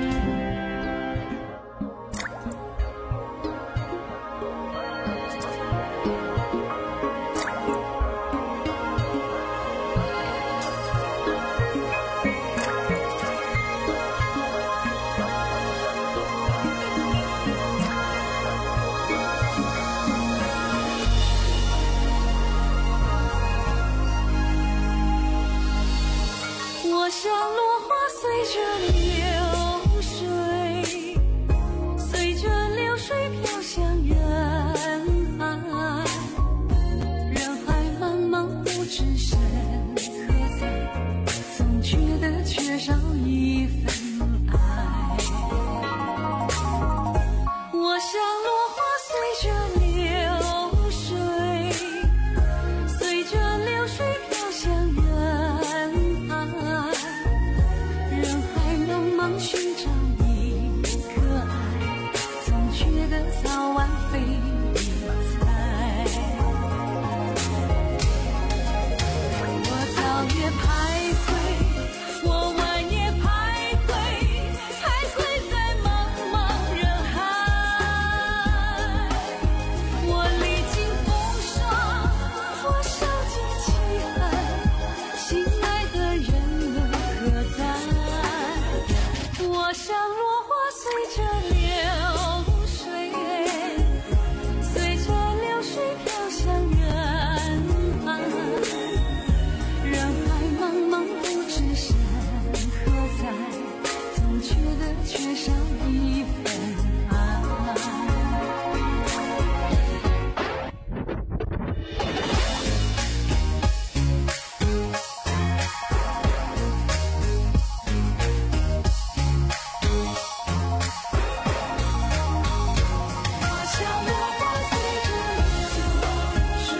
我像落花随着流水，随着流水飘向人海，人海茫茫不知身何在，总觉得缺少一份爱。我像落花随着流水，随着流水飘向人海，人海茫茫寻找一个爱，总觉得早晚非一猜。我早也徘徊，我晚也徘徊，徘徊在茫茫人海。我历经风霜，我受尽凄寒，心爱的人又何在？我像落花随着流水，随着流水飘向人海，人海茫茫不知身何在，总觉得缺少一份爱。我像落花随着流水，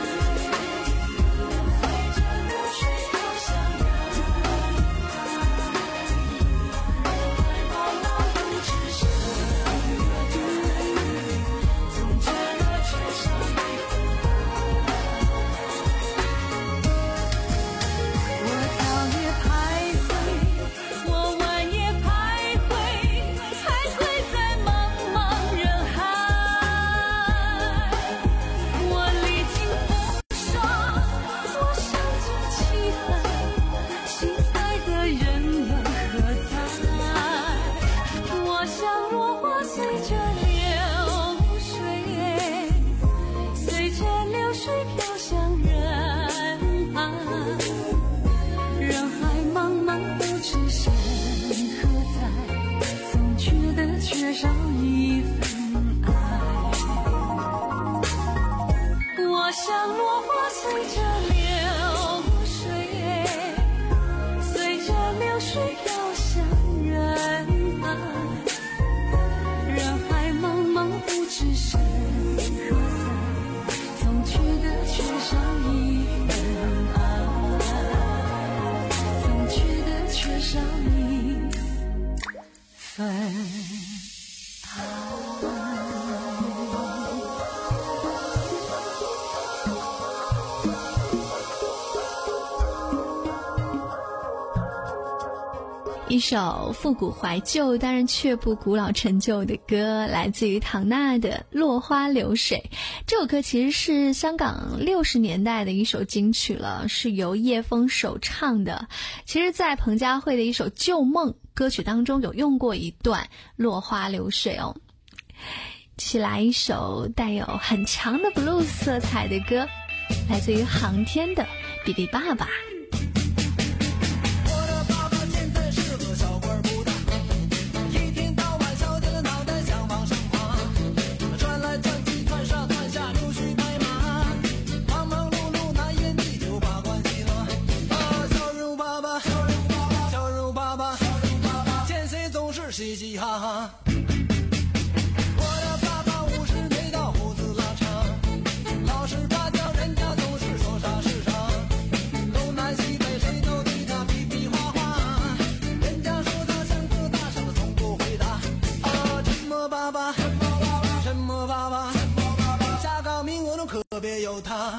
随着流水飘向人海，人海茫茫不知身何在，总觉得缺少一份爱。我早也徘徊，我晚也徘徊，徘徊在茫茫人海。我历经风霜，我受尽凄寒，心爱的人又何在？我像落花随着流水，随着流水飘向人海，人海茫茫不知身何在，总觉得缺少一份爱。我像落花随着流水，随着流水飘向人海，人海茫茫不知身何在，总觉得缺少一份爱，总觉得缺少一份爱。 一首复古怀旧但是却不古老陈旧的歌，来自于唐娜的《落花流水》。这首歌其实是香港六十年代的一首金曲了，是由叶枫首唱的。其实在彭佳慧的一首《旧梦》歌曲当中有用过一段落花流水哦。继续来一首带有很强的 blues 色彩的歌，来自于航天的《比比爸爸》。 嘻嘻哈哈，我的爸爸五十岁到胡子拉长，老实巴交，人家总是说啥是啥，东南西北谁都对他比比划划，人家说他像个大傻子，从不回答。啊，沉默爸爸，沉默爸爸，下岗名额中可别有他。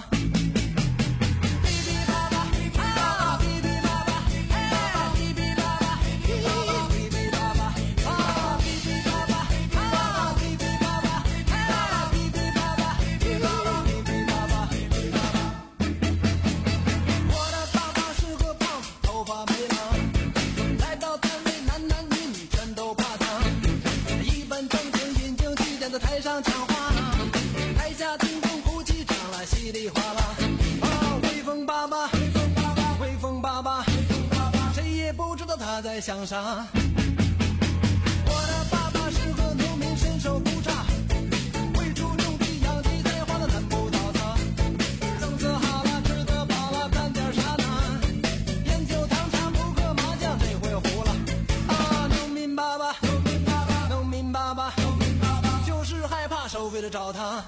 台上讲话，台下听众哭泣场来稀里哗啦。哦，威风爸爸，威风爸爸，谁也不知道他在想啥。我的爸爸是个农民，身手不差，会出种地养鸡，栽花的难不倒他。政策好了，吃得饱了，干点啥呢？研究糖茶，扑克麻将，这回胡了。啊，农民爸爸，农民爸爸。就是害怕收费的找他。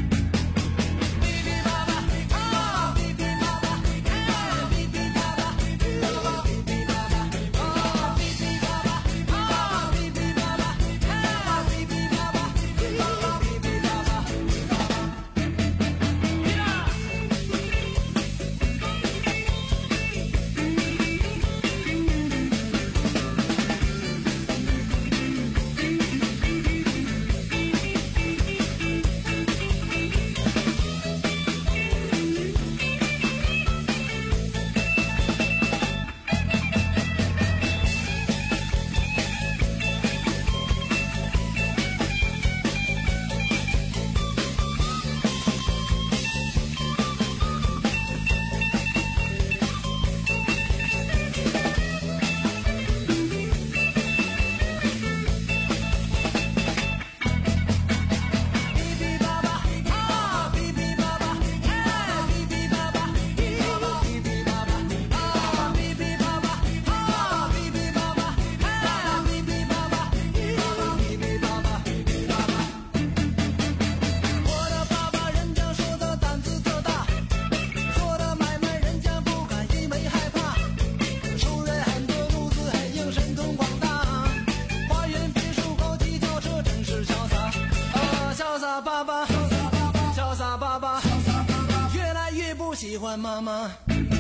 喜欢妈妈。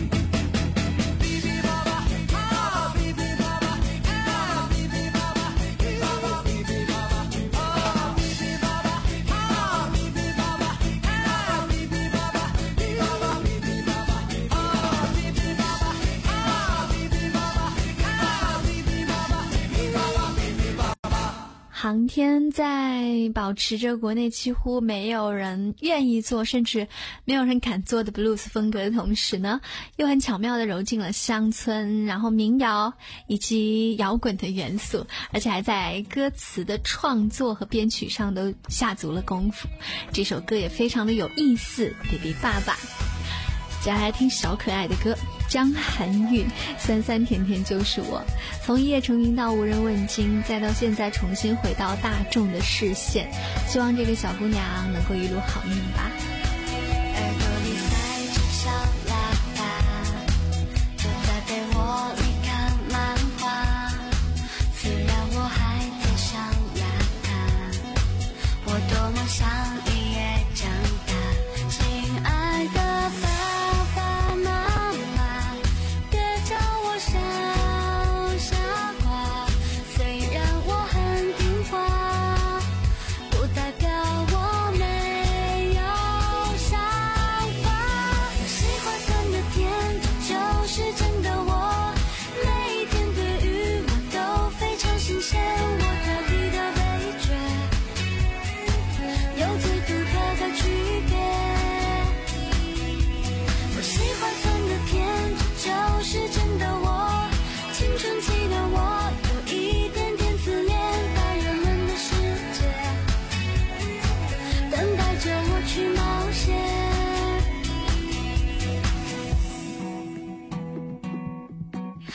航天在保持着国内几乎没有人愿意做，甚至没有人敢做的 blues 风格的同时呢，又很巧妙地揉进了乡村，然后民谣以及摇滚的元素，而且还在歌词的创作和编曲上都下足了功夫。这首歌也非常的有意思， baby 爸爸。接下来听小可爱的歌，张含韵，酸酸甜甜就是我。从一夜成名到无人问津，再到现在重新回到大众的视线，希望这个小姑娘能够一路好运吧。 耳朵里塞着小喇叭，就在陪我一看漫画。虽然我还在上牙塔，我多么想一夜长大。亲爱的爸爸妈妈，别叫我小傻瓜，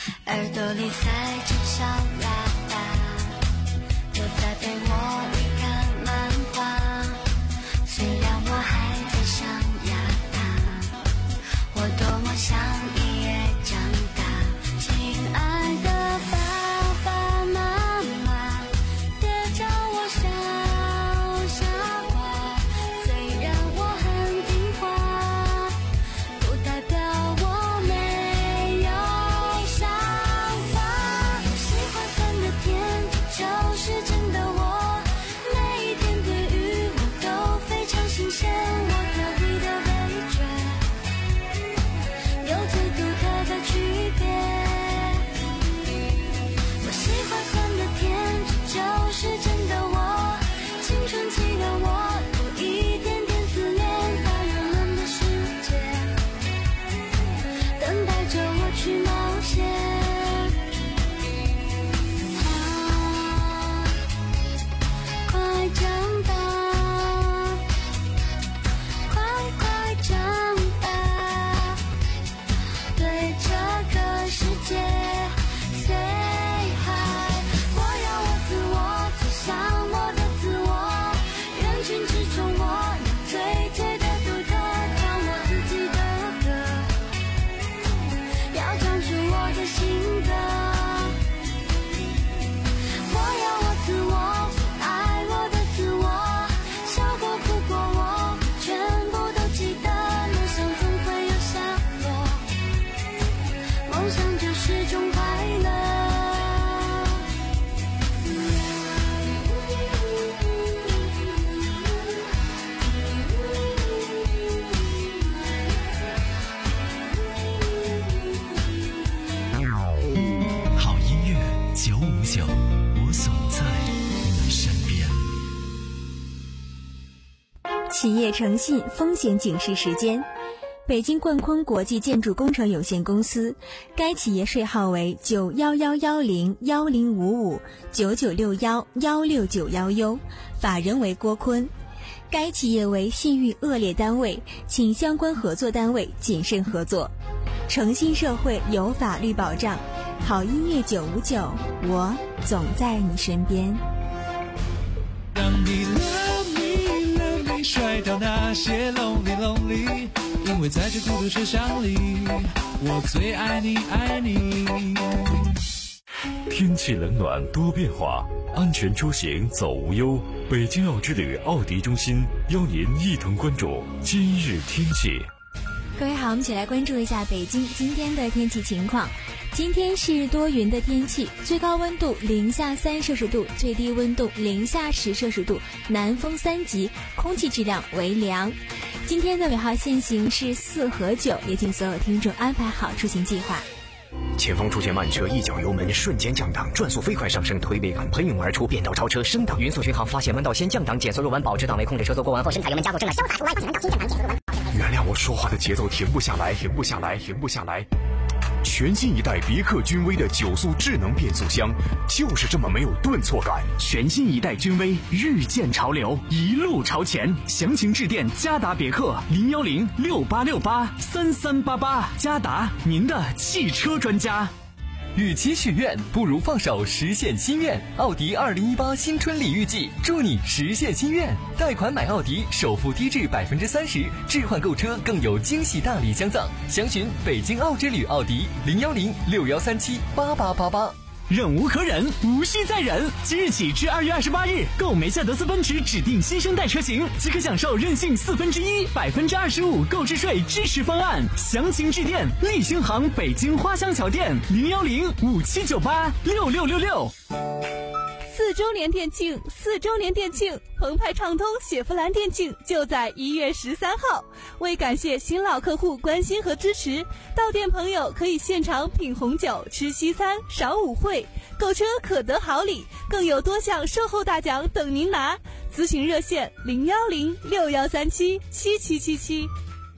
耳朵里塞着小喇叭，又在陪我一看漫画。虽然我还在上牙塔，我多么想一夜长大。亲爱的爸爸妈妈，别叫我小傻瓜。虽然我很听话，不代表我没有想法。我喜欢酸的甜，这就是真的我。每一天对于我都非常新鲜，我特意的味觉有最独特的区别。我喜欢酸的甜，这就是真的我。青春期的我有一点点自恋，大人们的世界等待着我去冒险。啊，快长大，快快长大，对这个世界 say hi。我要我自我，走向我的自我，人群之中我有最最的独特，唱我自己的歌，要唱出我的性格。我要我自我，最爱我的自我，笑过哭过我全部都记得，梦想总会有下落，梦想就是种快乐。 好音乐九五九，我总在你身边。 企业诚信风险警示时间。北京冠坤国际建筑工程有限公司，该企业税号为九幺幺幺零幺零五五九九六幺幺六九幺 U， 法人为郭坤。该企业为信誉恶劣单位，请相关合作单位谨慎合作。诚信社会有法律保障，好音乐九五九，我总在你身边。 让你 love me love me 甩掉那些 lonely lonely， 因为在这孤独车厢里，我最爱你爱你。 天气冷暖多变化，安全出行走无忧。北京奥之旅奥迪中心邀您一同关注今日天气。 各位好，我们一起来关注一下北京今天的天气情况。今天是多云的天气，最高温度零下三摄氏度，最低温度零下十摄氏度，南风三级，空气质量为良。今天的尾号限行是四和九，也请所有听众安排好出行计划。 前方出现慢车，一脚油门瞬间降档，转速飞快上升，推背感喷涌而出，变道超车升档。匀速巡航发现弯道先降档，减速入弯，保持档位控制车速过弯后深踩油门加速，正了潇洒出弯，发现弯道先降档，减速入弯。 原谅我说话的节奏停不下来，停不下来，停不下来。全新一代别克君威的九速智能变速箱，就是这么没有顿挫感。 全新一代君威日渐潮流，一路朝前。详情致电嘉达别克零幺零六八六八三三八八，嘉达您的汽车专家。 与其许愿，不如放手实现心愿。奥迪二零一八新春礼遇季，祝你实现心愿。贷款买奥迪，首付低至百分之三十，置换购车更有惊喜大礼相赠。详询北京奥之旅奥迪零幺零六幺三七八八八八。 忍无可忍，无需再忍。即日起至二月二十八日，购梅赛德斯奔驰指定新生代车型，即可享受任性四分之一、百分之二十五购置税支持方案。详情致电立星行北京花乡桥店零幺零五七九八六六六六。 四周年店庆，四周年店庆，澎湃畅通雪佛兰店庆就在一月十三号。为感谢新老客户关心和支持，到店朋友可以现场品红酒、吃西餐、赏舞会，购车可得好礼，更有多项售后大奖等您拿。咨询热线零幺零六幺三七七七七七。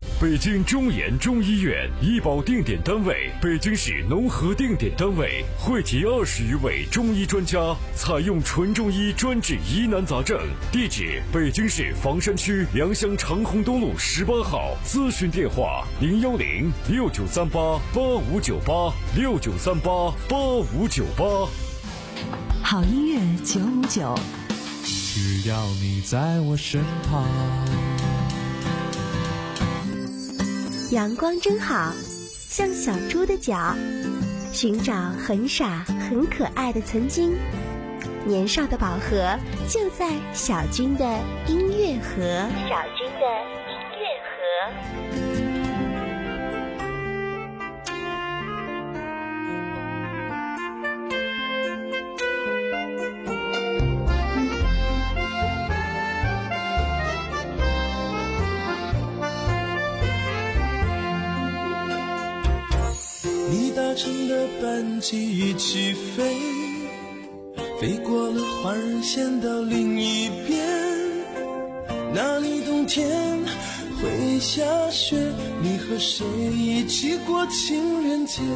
北京中研中医院医保定点单位，北京市农合定点单位，汇集二十余位中医专家，采用纯中医专治疑难杂症。地址：北京市房山区良乡长虹东路十八号。咨询电话：零幺零六九三八八五九八六九三八八五九八。 好音乐九五九， 只要你在我身旁。 阳光真好，像小猪的脚，寻找很傻很可爱的曾经。年少的宝盒就在小军的音乐盒。小军的音乐盒。 你搭乘的班机一起飞，飞过了环人线到另一边，那里冬天会下雪，你和谁一起过情人节？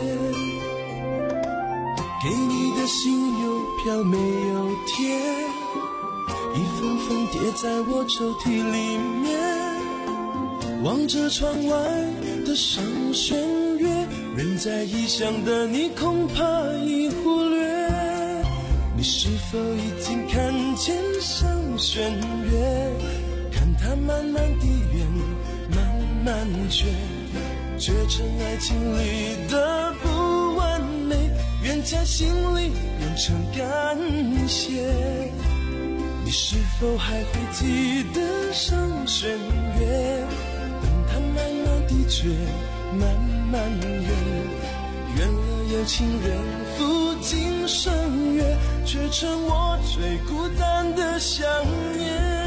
给你的信邮票没有贴，一封封叠在我抽屉里面，望着窗外的上弦月，人在异乡的你恐怕已忽略，你是否已经看见上弦月？看它慢慢地圆，慢慢缺，缺成爱情里的不完美，愿在心里变成感谢。你是否还会记得上弦月？等它慢慢地缺，慢慢圆，圆了有情人赴今生约，却成我最孤单的想念。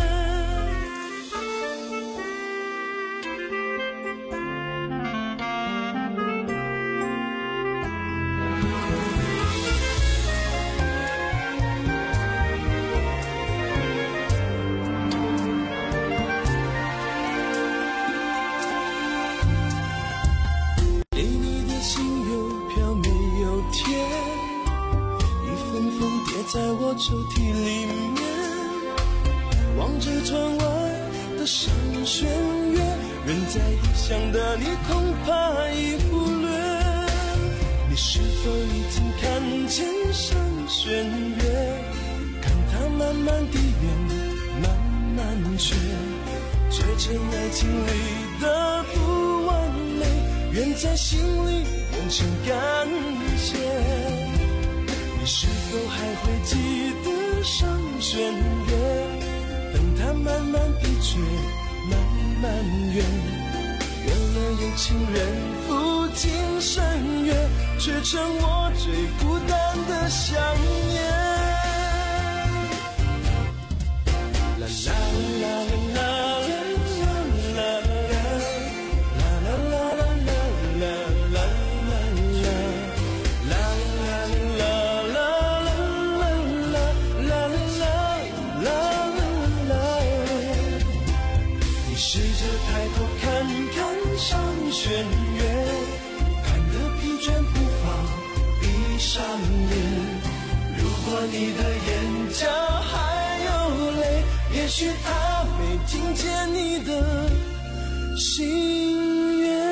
在我抽屉里面，望着窗外的上弦月，人在异乡的你恐怕已忽略，你是否已经看见上弦月？看它慢慢地圆，慢慢缺，缺成爱情里的不完美，愿在心里变成感谢。你是否还会记得上弦月？等它慢慢地缺，慢慢圆，圆了有情人赴今生约，却成我最孤单的想念。啦啦啦啦啦啦啦弦月，看得疲倦不放，闭上眼。如果你的眼角还有泪，也许他没听见你的心愿。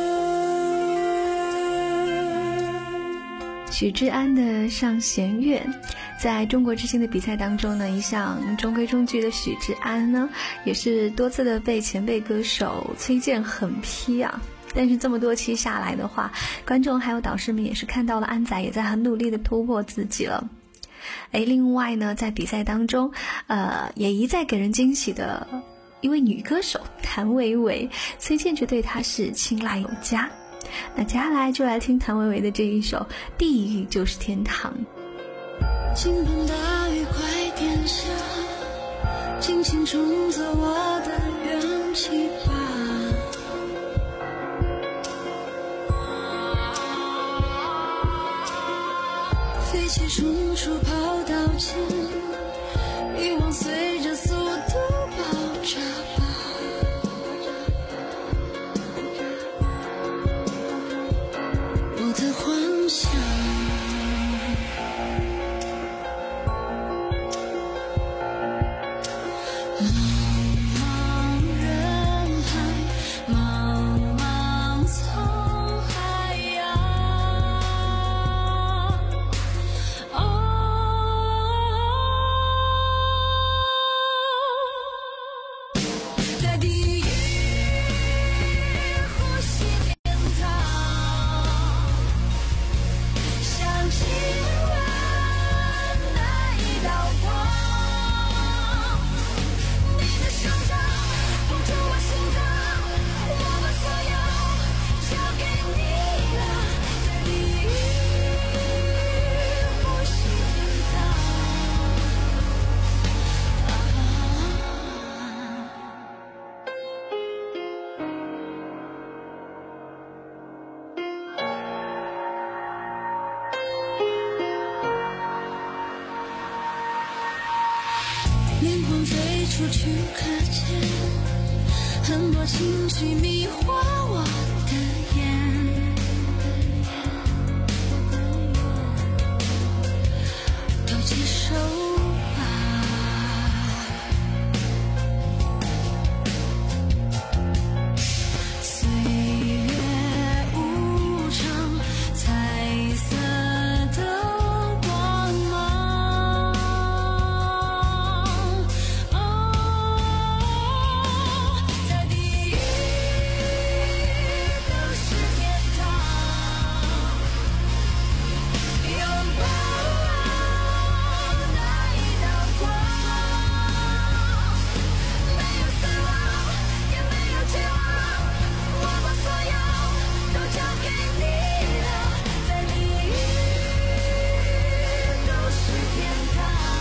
许志安的《上弦月》。在中国之星的比赛当中呢，一向中规中矩的许志安呢，也是多次的被前辈歌手崔健狠批啊。但是这么多期下来的话，观众还有导师们也是看到了安仔也在很努力的突破自己了。哎，另外呢，在比赛当中，呃，也一再给人惊喜的一位女歌手谭维维，崔健却对她是青睐有加。那接下来就来听谭维维的这一首《地狱就是天堂》。 倾盆大雨快点下，轻轻冲走我的元气吧。飞起冲出跑道前，欲望随着速度爆炸吧。 去可见，很多情绪迷惑我的眼，都接受吧。岁月无常，彩色的光芒，在地狱都是天堂，拥抱那一道光，没有死亡，也没有绝望，我把所有都交给你了，在地狱都是天堂。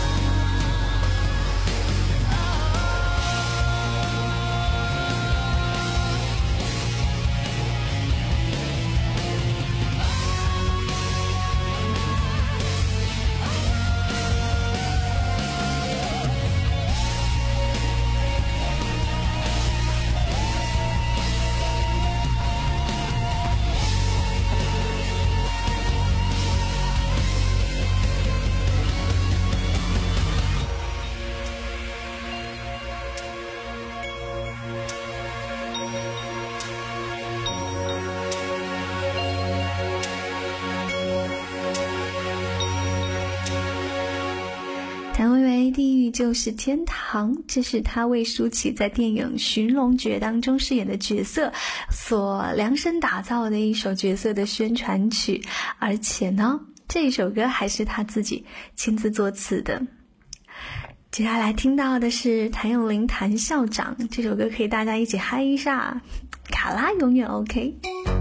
谭维维地狱就是天堂，这是他为舒淇在电影《寻龙诀》当中饰演的角色所量身打造的一首角色的宣传曲，而且呢这一首歌还是他自己亲自作词的。接下来听到的是谭咏麟谭校长，这首歌可以大家一起嗨一下，卡拉永远 OK。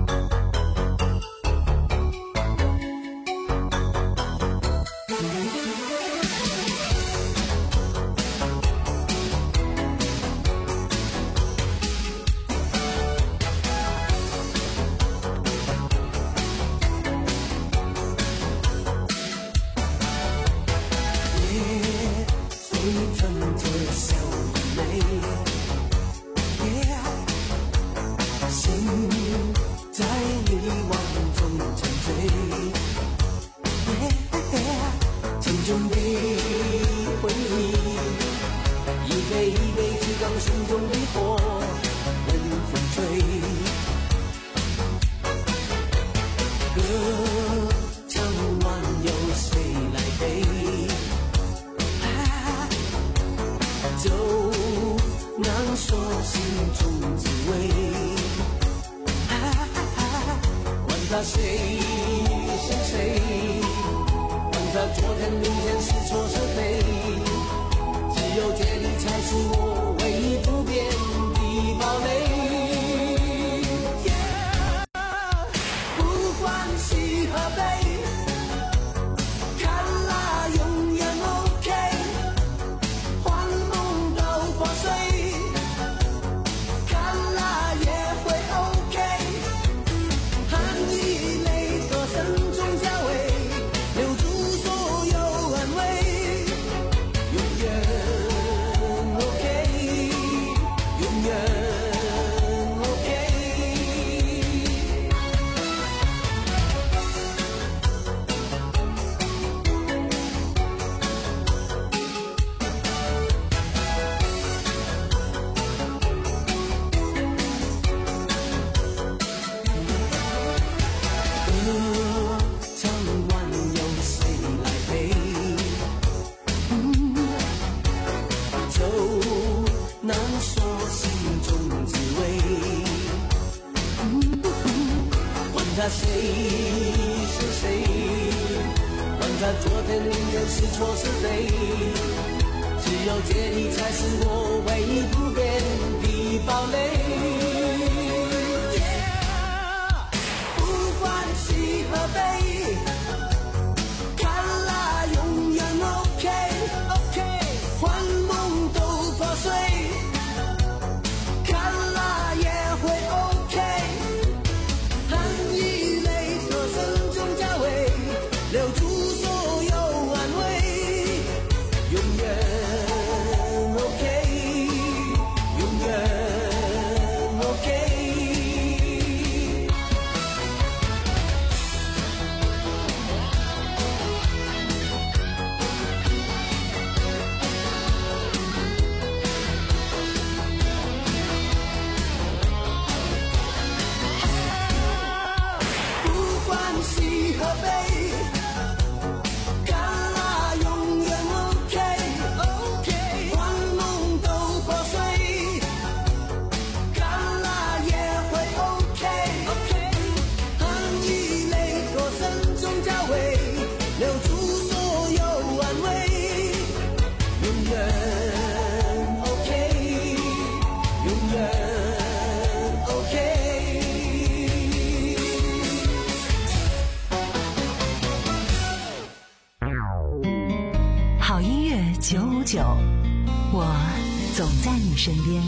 他谁是谁？管他昨天明天是错是对，只有借你才是我唯一不变的堡垒。Yeah, 不管喜和悲，看啦永远 OK OK， 幻梦都破碎。永远 OK。 九五九，我总在你身边。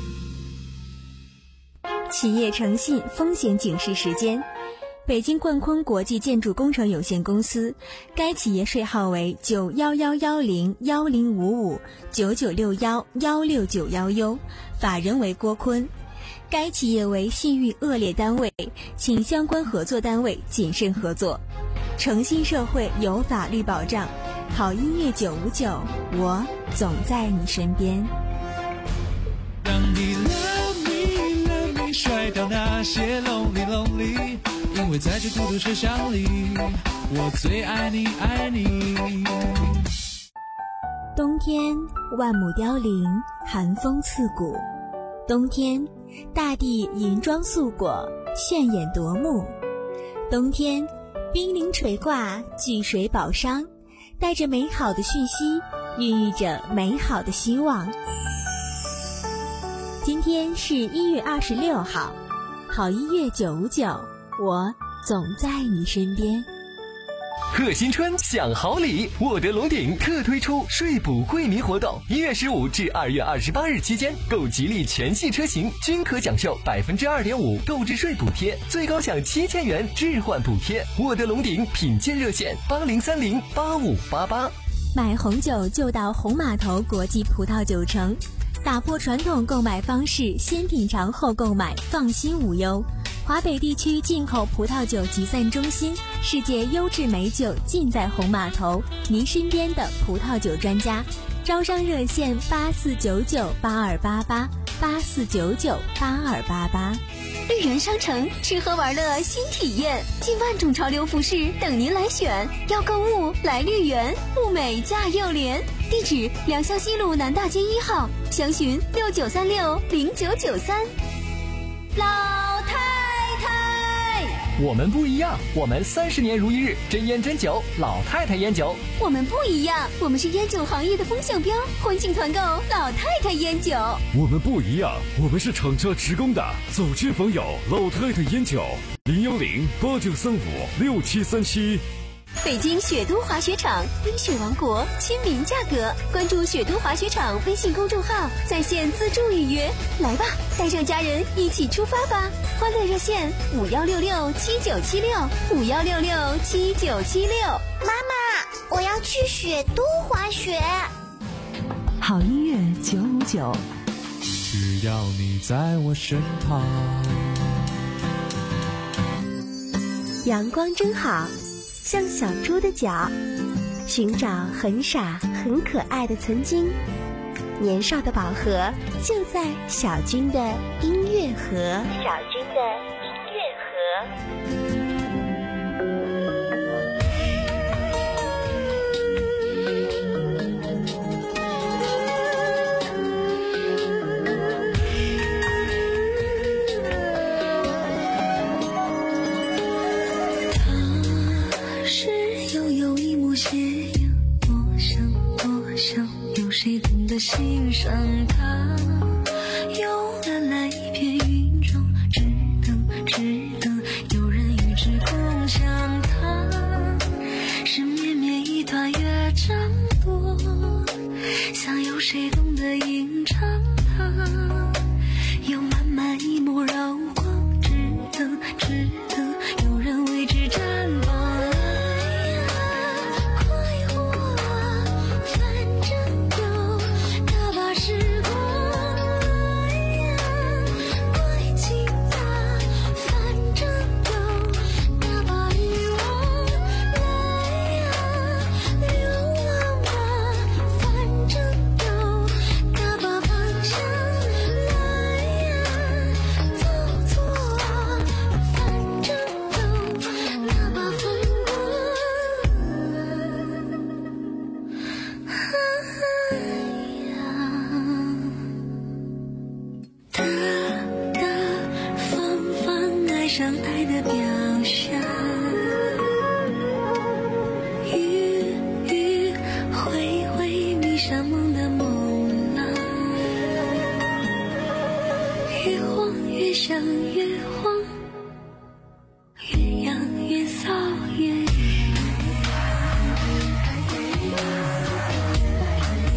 企业诚信风险警示时间。北京冠坤国际建筑工程有限公司，该企业税号为九一一一零一零五五九九六一一六九一 U， 法人为郭坤。该企业为信誉恶劣单位，请相关合作单位谨慎合作。诚信社会有法律保障，好音乐九五九，我总在你身边。 让你 love me love me 甩掉那些 lonely lonely， 因为在这孤独车厢里，我最爱你爱你。 冬天万亩凋零，寒风刺骨。冬天大地银装素裹，炫眼夺目。冬天冰凌垂挂，聚水宝商，带着美好的讯息，孕育着美好的希望。今天是一月二十六号，好音乐九五九，我总在你身边。 贺新春享好礼，沃德龙鼎特推出税补惠民活动，一月十五至二月二十八日期间，购吉利全系车型均可享受百分之二点五购置税补贴，最高享七千元置换补贴。沃德龙鼎品鉴热线八零三零八五八八。 买红酒就到红码头国际葡萄酒城，打破传统购买方式，先品尝后购买，放心无忧。华北地区进口葡萄酒集散中心，世界优质美酒尽在红码头，您身边的葡萄酒专家。招商热线八四九九八二八八八四九九八二八八。 绿园商城吃喝玩乐新体验，近万种潮流服饰等您来选。要购物来绿园，物美价又廉。地址：良乡西路南大街一号，详询六九三六零九九三。老太太， 我们不一样，我们三十年如一日，真烟真酒，老太太烟酒。 我们不一样，我们是烟酒行业的风向标，欢庆团购老太太烟酒。 我们不一样，我们是厂家直供的，走亲访友，老太太烟酒。零幺零八九三五六七三七。 北京雪都滑雪场，冰雪王国，亲民价格。关注雪都滑雪场微信公众号，在线自助预约。来吧，带上家人一起出发吧！欢乐热线五幺六六七九七六五幺六六七九七六。 妈妈，我要去雪都滑雪。 好音乐九五九， 只要你在我身旁。 阳光真好，像小猪的脚，寻找很傻很可爱的曾经。年少的宝盒就在小军的音乐盒。小军的音乐盒。 谁懂得欣赏它？有蓝蓝一片云中，只等只等有人与之共享它。是绵绵一团乐章多，想有谁懂得吟唱它？有满满一抹柔光，只等只等有人为之绽放。上爱的表象，雨雨挥挥迷上梦的梦浪，越晃越想越晃，越痒越骚越痒。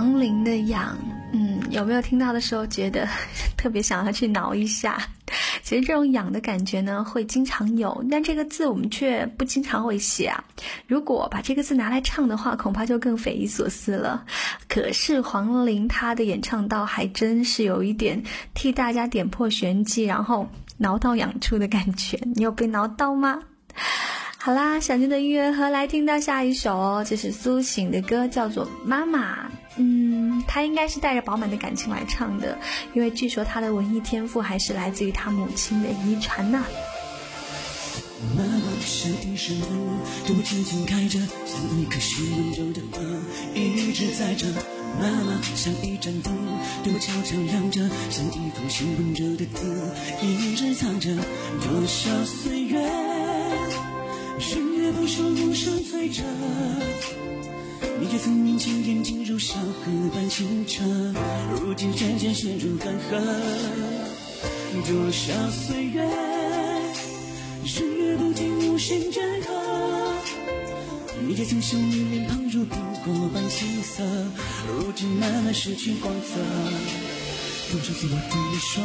黄龄的痒，嗯，有没有听到的时候觉得特别想要去挠一下？其实这种痒的感觉呢会经常有，但这个字我们却不经常会写啊。如果把这个字拿来唱的话，恐怕就更匪夷所思了。可是黄龄她的演唱到还真是有一点替大家点破玄机，然后挠到痒处的感觉。你有被挠到吗？好啦，想听的音乐盒来听到下一首哦，这是苏醒的歌，叫做《妈妈》。嗯，他应该是带着饱满的感情来唱的，因为据说他的文艺天赋还是来自于他母亲的遗传呐。 妈妈像一扇门，对我轻轻开着，像一颗心温柔的光，一直在这。妈妈像一盏灯，对我悄悄亮着，像一封信温柔的字，一直藏着。多少岁月，日夜不休，无声催着。你也曾年轻，眼睛如小河般清澈，如今渐渐陷入干涸。多少岁月，日月不尽，无限眷合。你也曾像你脸庞如苹果般青涩，如今慢慢失去光泽。多少次我对你说，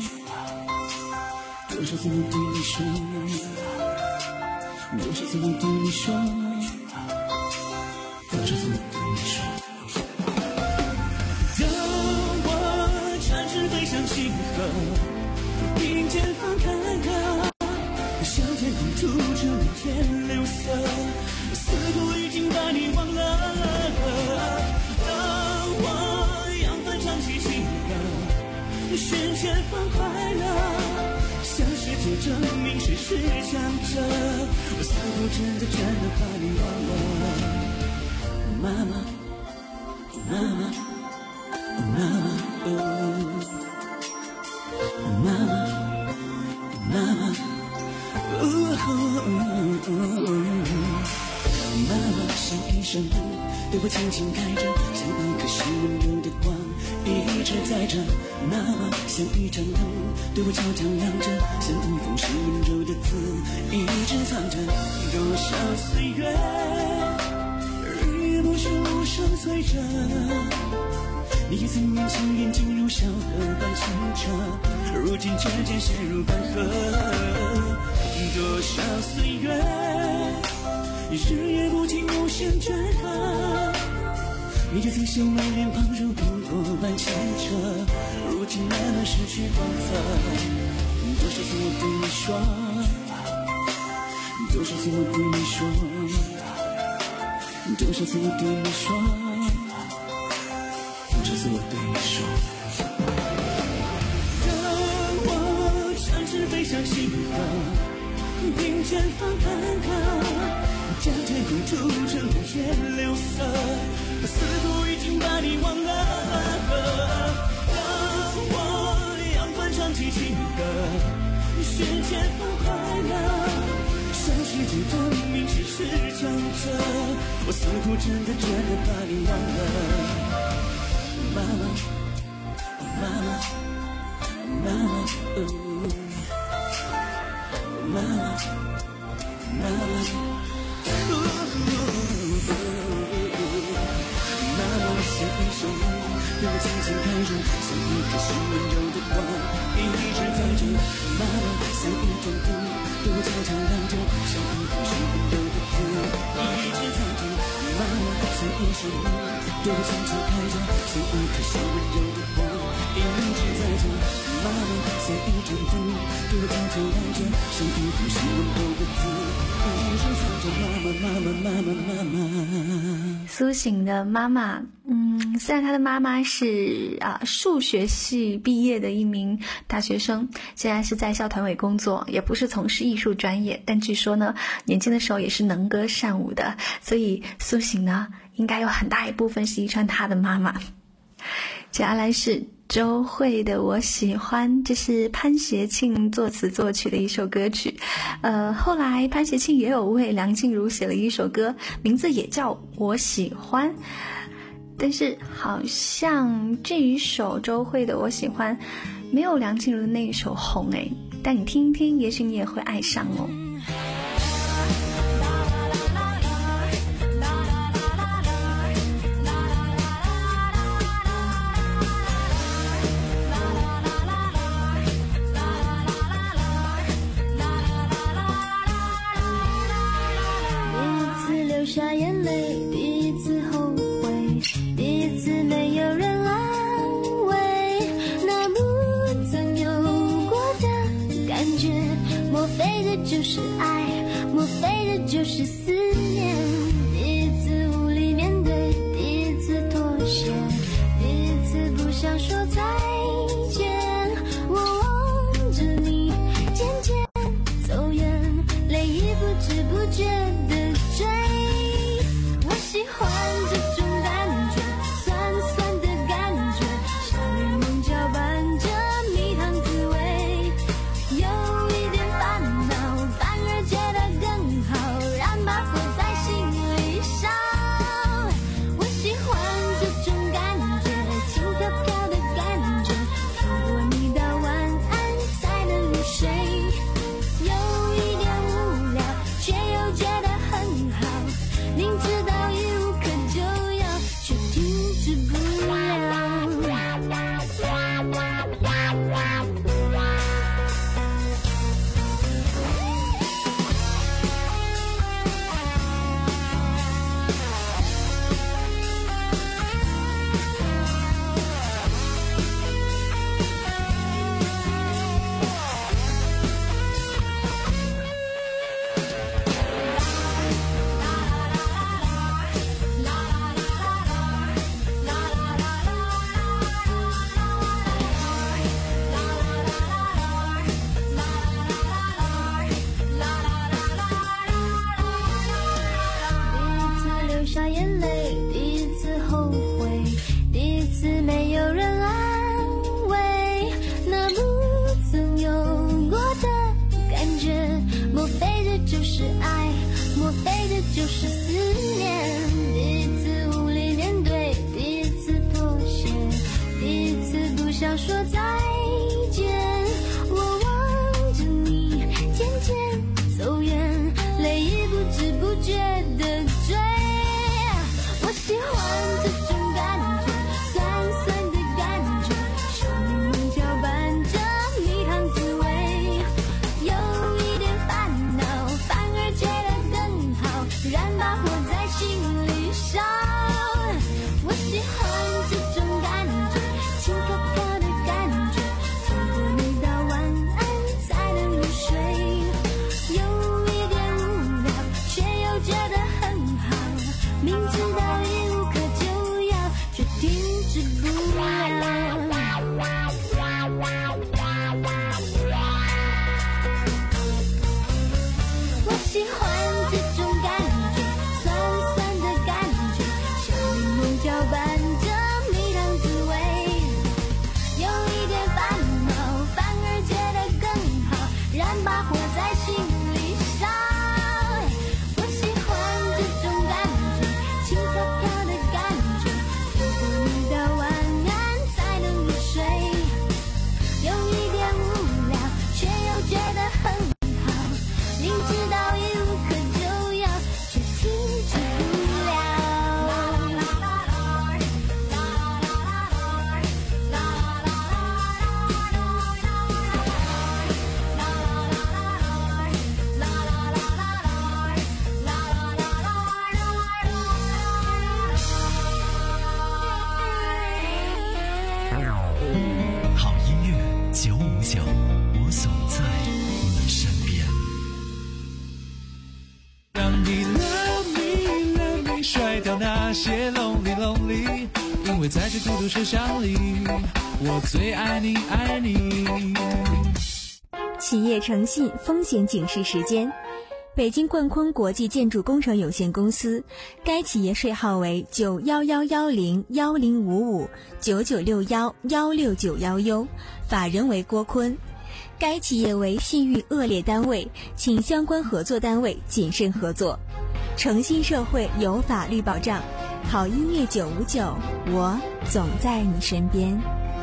多少次我对你说，多少次我对你说，多少次我对你说。当我展翅飞向星河，并肩放开了，向天空吐出一片柳色，似乎已经把你忘了。当我扬帆唱起情歌，瞬间放快乐，向世界证明谁是强者，我似乎真的真的把你忘了。妈妈，妈妈，妈妈，哦，妈妈，妈妈，哦，妈妈像一扇门，对我轻轻开着，像一颗心温柔的光，一直在这。妈妈像一盏灯，对我悄悄亮着，像一封信温柔的字，一直藏着。多少岁月，日夜不休，无声催着。你也曾年轻，眼睛如小河般清澈，如今渐渐陷入干涸。多少岁月，日夜不尽，无限眷合。你也曾像我脸庞如苹果般清澈，如今慢慢失去光泽。多少次我对你说，多少次我对你说，多少次我对你说，多少次我对你说。当我展翅飞向星河，并肩放开歌，将天空涂成无限柳色，似乎已经把你忘了。当我扬帆唱起情歌，瞬间放快乐，向世界证明谁是强者，我似乎真的真的把你忘了。妈妈，妈妈，妈妈，哦，妈妈，妈妈。妈妈像一扇门，对我轻轻开着，像一颗心温柔的光，一直在这。妈妈像一盏灯，对我悄悄亮着，像一封信温柔的字，一直藏着。妈妈像一扇门，对我轻轻开着，像一颗心温柔的光，一直在这。妈妈像一盏灯，对我悄悄亮着，像一封信温柔的字，一直藏着。妈妈，妈妈，妈妈，妈妈。 苏醒的妈妈，嗯，虽然她的妈妈是啊数学系毕业的一名大学生，现在是在校团委工作，也不是从事艺术专业，但据说呢，年轻的时候也是能歌善舞的，所以苏醒呢，应该有很大一部分是遗传她的妈妈。接下来是周蕙的《我喜欢》，这是潘协庆作词作曲的一首歌曲。呃，后来潘协庆也有为梁静茹写了一首歌，名字也叫《我喜欢》，但是好像这一首周蕙的《我喜欢》没有梁静茹的那一首红诶，但你听一听，也许你也会爱上哦。 非这就是爱，莫非这就是思念？第一次无力面对，第一次妥协，第一次不想说再见。我望着你渐渐走远，泪已不知不觉地追。我喜欢这种感觉，酸酸的感觉，像柠檬搅拌着蜜糖滋味。有一点烦恼，反而觉得更好，让它活在心里上。我喜欢这种感觉，轻飘飘的感觉，透过你的晚安才能入睡。有一点无聊，却又觉得很好，明知道一无可救药，却停止不了。流下眼泪，第一次后悔，第一次没有人安慰，那不曾有过的感觉，莫非这就是爱，莫非这就是思念？第一次无力面对，第一次妥协，第一次不想说再见。我望着你渐渐走远，泪已不知不觉地追。我喜欢这种感觉，酸酸的感觉，像柠檬搅拌着蜜糖滋味。有一点烦恼，反而觉得更好，让它活在心里上。我喜欢这种感觉，轻飘飘的感觉，透过你的晚安才能入睡。有一点无聊，却又觉得很好，明知道一无可救药，却停止不了。我喜欢这种感觉，酸酸的感觉，像柠檬搅拌着蜜糖滋味。有一点烦恼，反而觉得更好，让它活在心里上。我喜欢这种感觉，轻飘飘的感觉，透过你的晚安才能入睡。有一点无聊，却又觉得很好，明知道一无可救药，却停止不了。 好音乐九五九，我总在你身边。 让你 love me love me 甩掉那些 lonely lonely， 因为在这孤独车厢里，我最爱你爱你。 企业诚信风险警示时间。北京冠坤国际建筑工程有限公司，该企业税号为九幺幺幺零幺零五五九九六幺幺六九幺 U， 法人为郭坤。该企业为信誉恶劣单位，请相关合作单位谨慎合作。诚信社会有法律保障，好音乐九五九，我总在你身边。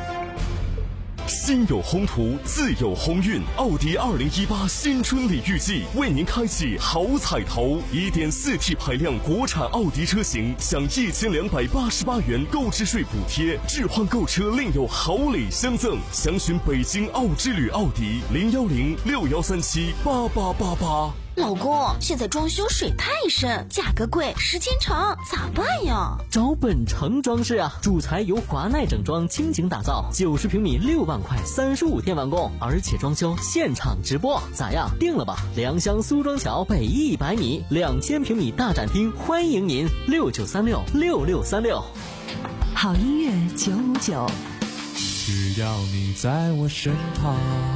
心有宏图，自有鸿运。奥迪二零一八新春礼遇季为您开启好彩头， 一点四 T 排量国产奥迪车型享一千两百八十八元购置税补贴，置换购车另有好礼相赠。详询北京奥之旅奥迪零幺零六幺三七八八八八。 老公，现在装修水太深，价格贵，时间长，咋办呀？ 找本城装饰啊，主材由华奈整装倾情打造，九十平米六万块，三十五天完工，而且装修现场直播，咋样？定了吧？良乡苏庄桥北一百米，两千平米大展厅，欢迎您六九三六六六三六。 好音乐九五九， 只要你在我身旁。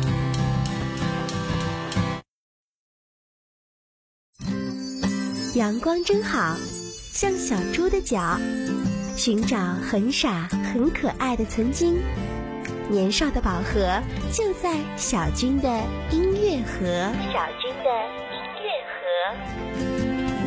阳光真好，像小猪的脚，寻找很傻很可爱的曾经。年少的宝盒就在小军的音乐盒。小军的音乐盒。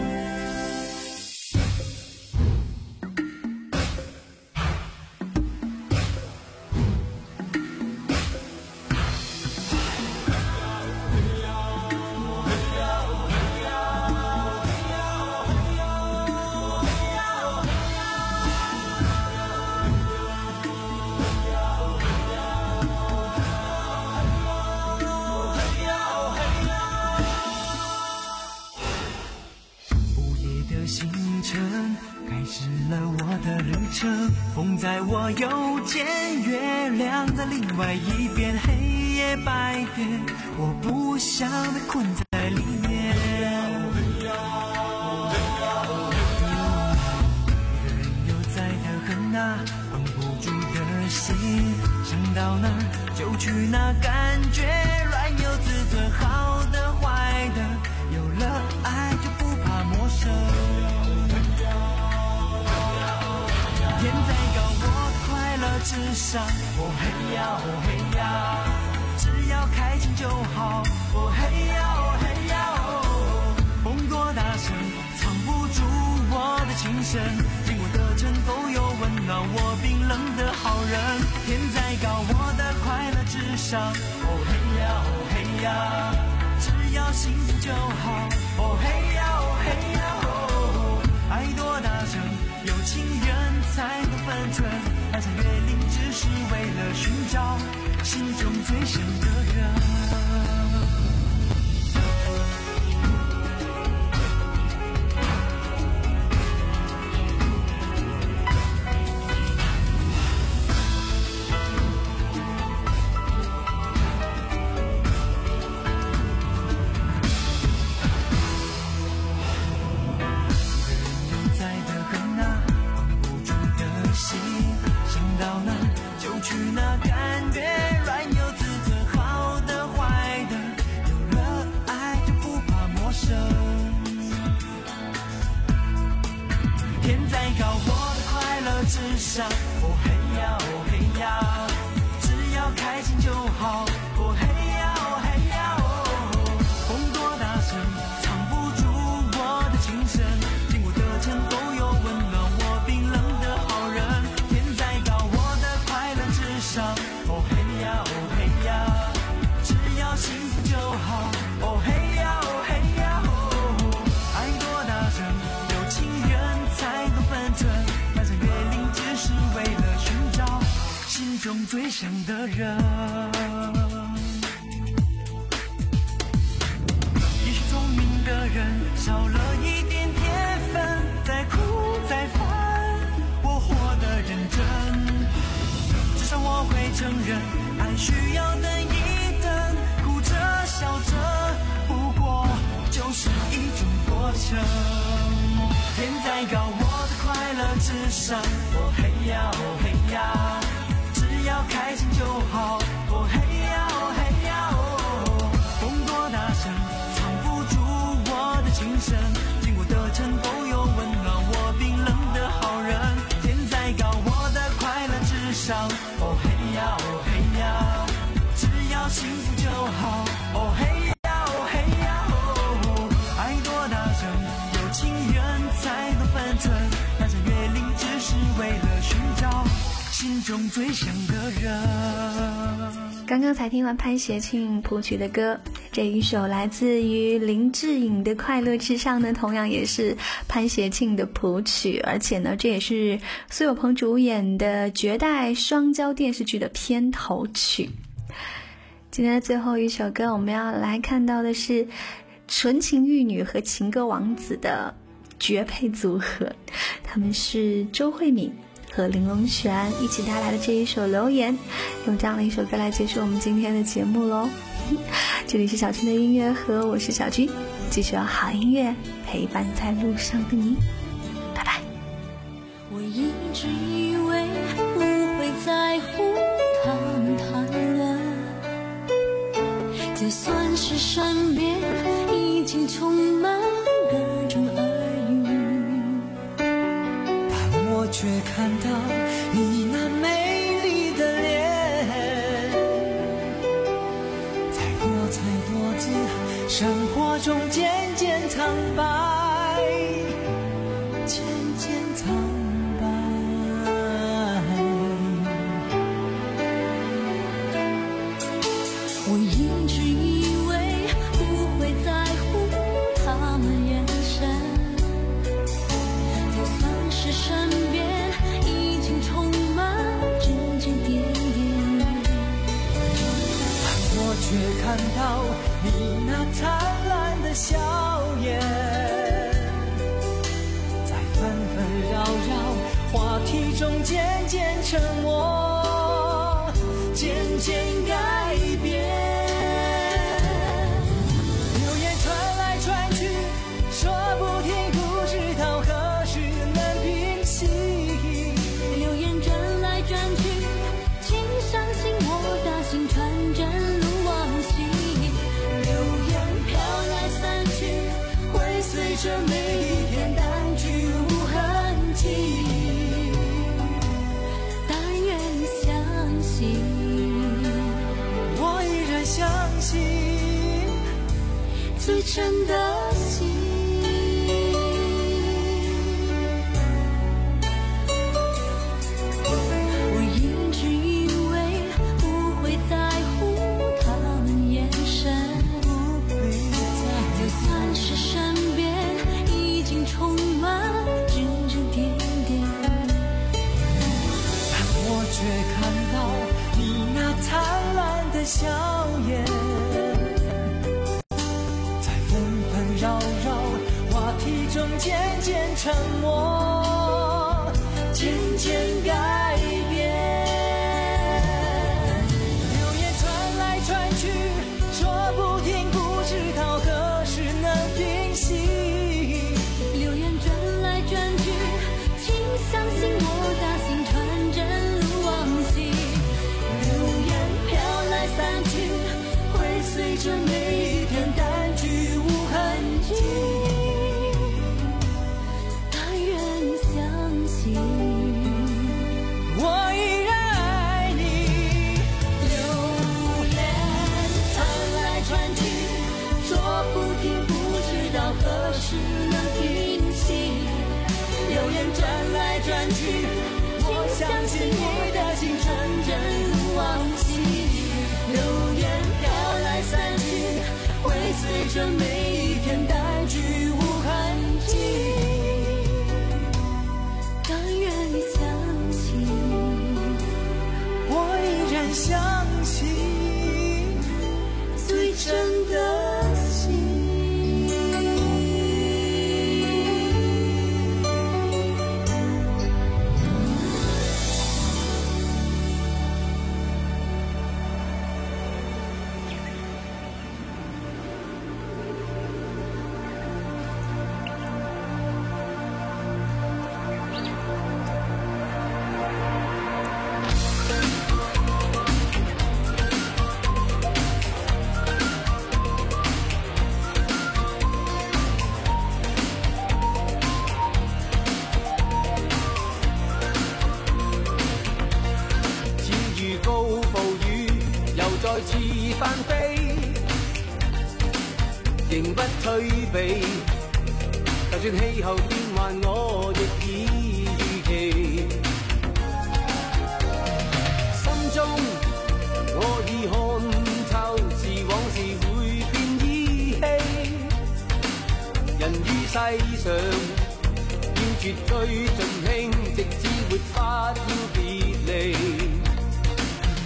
风在我右肩，月亮在另外一边，黑夜白天，我不想被困在里面。一个人又在的很啊，绷不住的心，想到哪就去哪，感觉软有自尊，好的坏的，有了爱就不怕陌生。天再高，我快乐至上。哦嘿呀，哦嘿呀，只要开心就好。哦嘿呀，哦嘿呀，哦，风多大声，藏不住我的情深。经过的城都有温暖我冰冷的好人。天再高，我的快乐至上。哦嘿呀，哦嘿呀，只要幸福就好。哦嘿呀，哦嘿呀，哦，爱多大声，有情人才能分寸，翻山越岭只是为了寻找心中最深的人。至上，哦嘿呀，哦嘿呀，只要开心就好。哦嘿呀，哦嘿呀，哦，风多大声，藏不住我的情深。经过的城都有温暖我冰冷的好人。天再高，我的快乐至上。哦嘿呀，哦嘿呀，只要幸福就好。哦嘿呀，哦嘿呀，哦，爱多大声，有情人才懂分寸。是为了寻找心中最想的人。也许聪明的人少了一点天分，再苦再烦，我活得认真。至少我会承认，爱需要等一等，哭着笑着，不过就是一种过程。天再高，我的快乐至上。哦嘿呀，哦嘿呀，只要开心就好。哦嘿呀，哦嘿呀，哦，风多大声，藏不住我的情深。经过的城都有温暖我冰冷的好人。天再高，我的快乐至上。哦嘿呀，哦嘿呀，只要幸福就好。哦嘿呀，哦嘿呀，哦，爱多大声，有情人才能分寸。翻山越岭只是为了寻找心中最想的人。 刚刚才听了潘协庆谱曲的歌，这一首来自于林志颖的《快乐至上》呢，同样也是潘协庆的谱曲，而且呢，这也是苏有朋主演的《绝代双骄》电视剧的片头曲。今天的最后一首歌，我们要来看到的是纯情玉女和情歌王子的绝配组合，他们是周慧敏和林隆璇一起带来的这一首《留言》，用这样的一首歌来结束我们今天的节目咯。这里是小军的音乐盒，我是小军，继续有好音乐陪伴在路上的你，拜拜。 我一直以为不会在乎他们谈论，就算是身边已经充满各种耳语， 但我却看到你那美丽的脸，在多彩多姿生活中渐渐苍白，渐渐苍白。 我一直以为不会在乎他们眼神，就算是身边已经充满指指点点， 但我却看到你那灿烂的笑颜，在纷纷扰扰话题中渐渐沉默，渐渐改变。流言传来传去，说不停，不知道何时能平息。 流言转来转去，请相信我的心传真如往昔。流言飘来散去，会随着每一天淡去无痕迹。但愿相信， 我依然相信最真的心。我一直以为不会在乎他们眼神，就算是身边已经充满指指点点， 但我却看到你那灿烂的笑颜，在纷纷扰扰话题中渐渐沉默，渐渐改变。流言传来传去，说不停，不知道何时能平息。 流言转来转去，请相信我的心传真如往昔。流言飘来散去，会随着每一天淡去无痕迹。但愿相信， 我依然爱你。 流言传来传去，说不停，不知道何时能平息。流言转来转去，我相信你的心纯真如往昔。流言飘来散去，会随着每一天淡去无痕迹。但愿相信， 我依然相信最真的心。 再次翻飛，仍不退避。就算氣候變幻，我亦已預期。心中我已看透，是往事會變依稀。人於世上要絕對盡興，直至沒法要別離。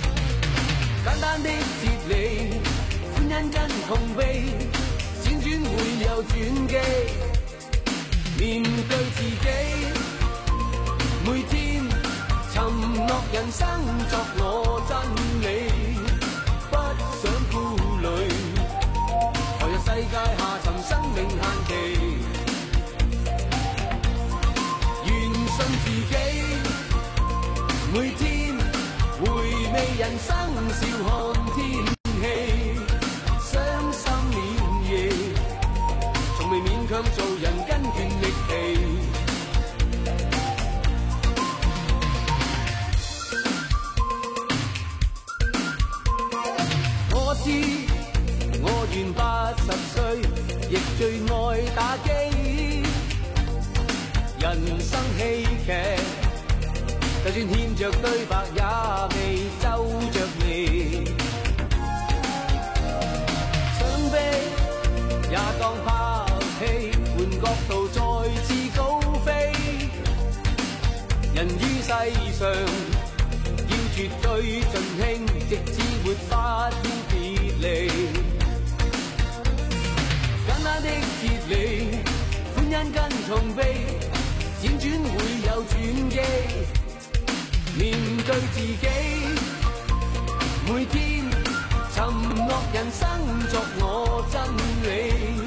簡單的哲理，歡欣跟痛悲，輾轉人生作我真理，不想顧慮，投入世界下尋生命限期，願信自己，每天回味人生，笑看天氣，傷心連夜，從未勉強做人，跟倦力疲。我知我願八十歲，亦最愛打機。人生戲劇，就算欠着對白，也未皺着眉。想飛也當拍戲，換角度再次高飛。人於世上，要絕對盡興，直至沒法要別離。簡單的哲理，歡欣跟痛悲，輾轉會有轉機。面對自己，每天沉落人生，作我真理。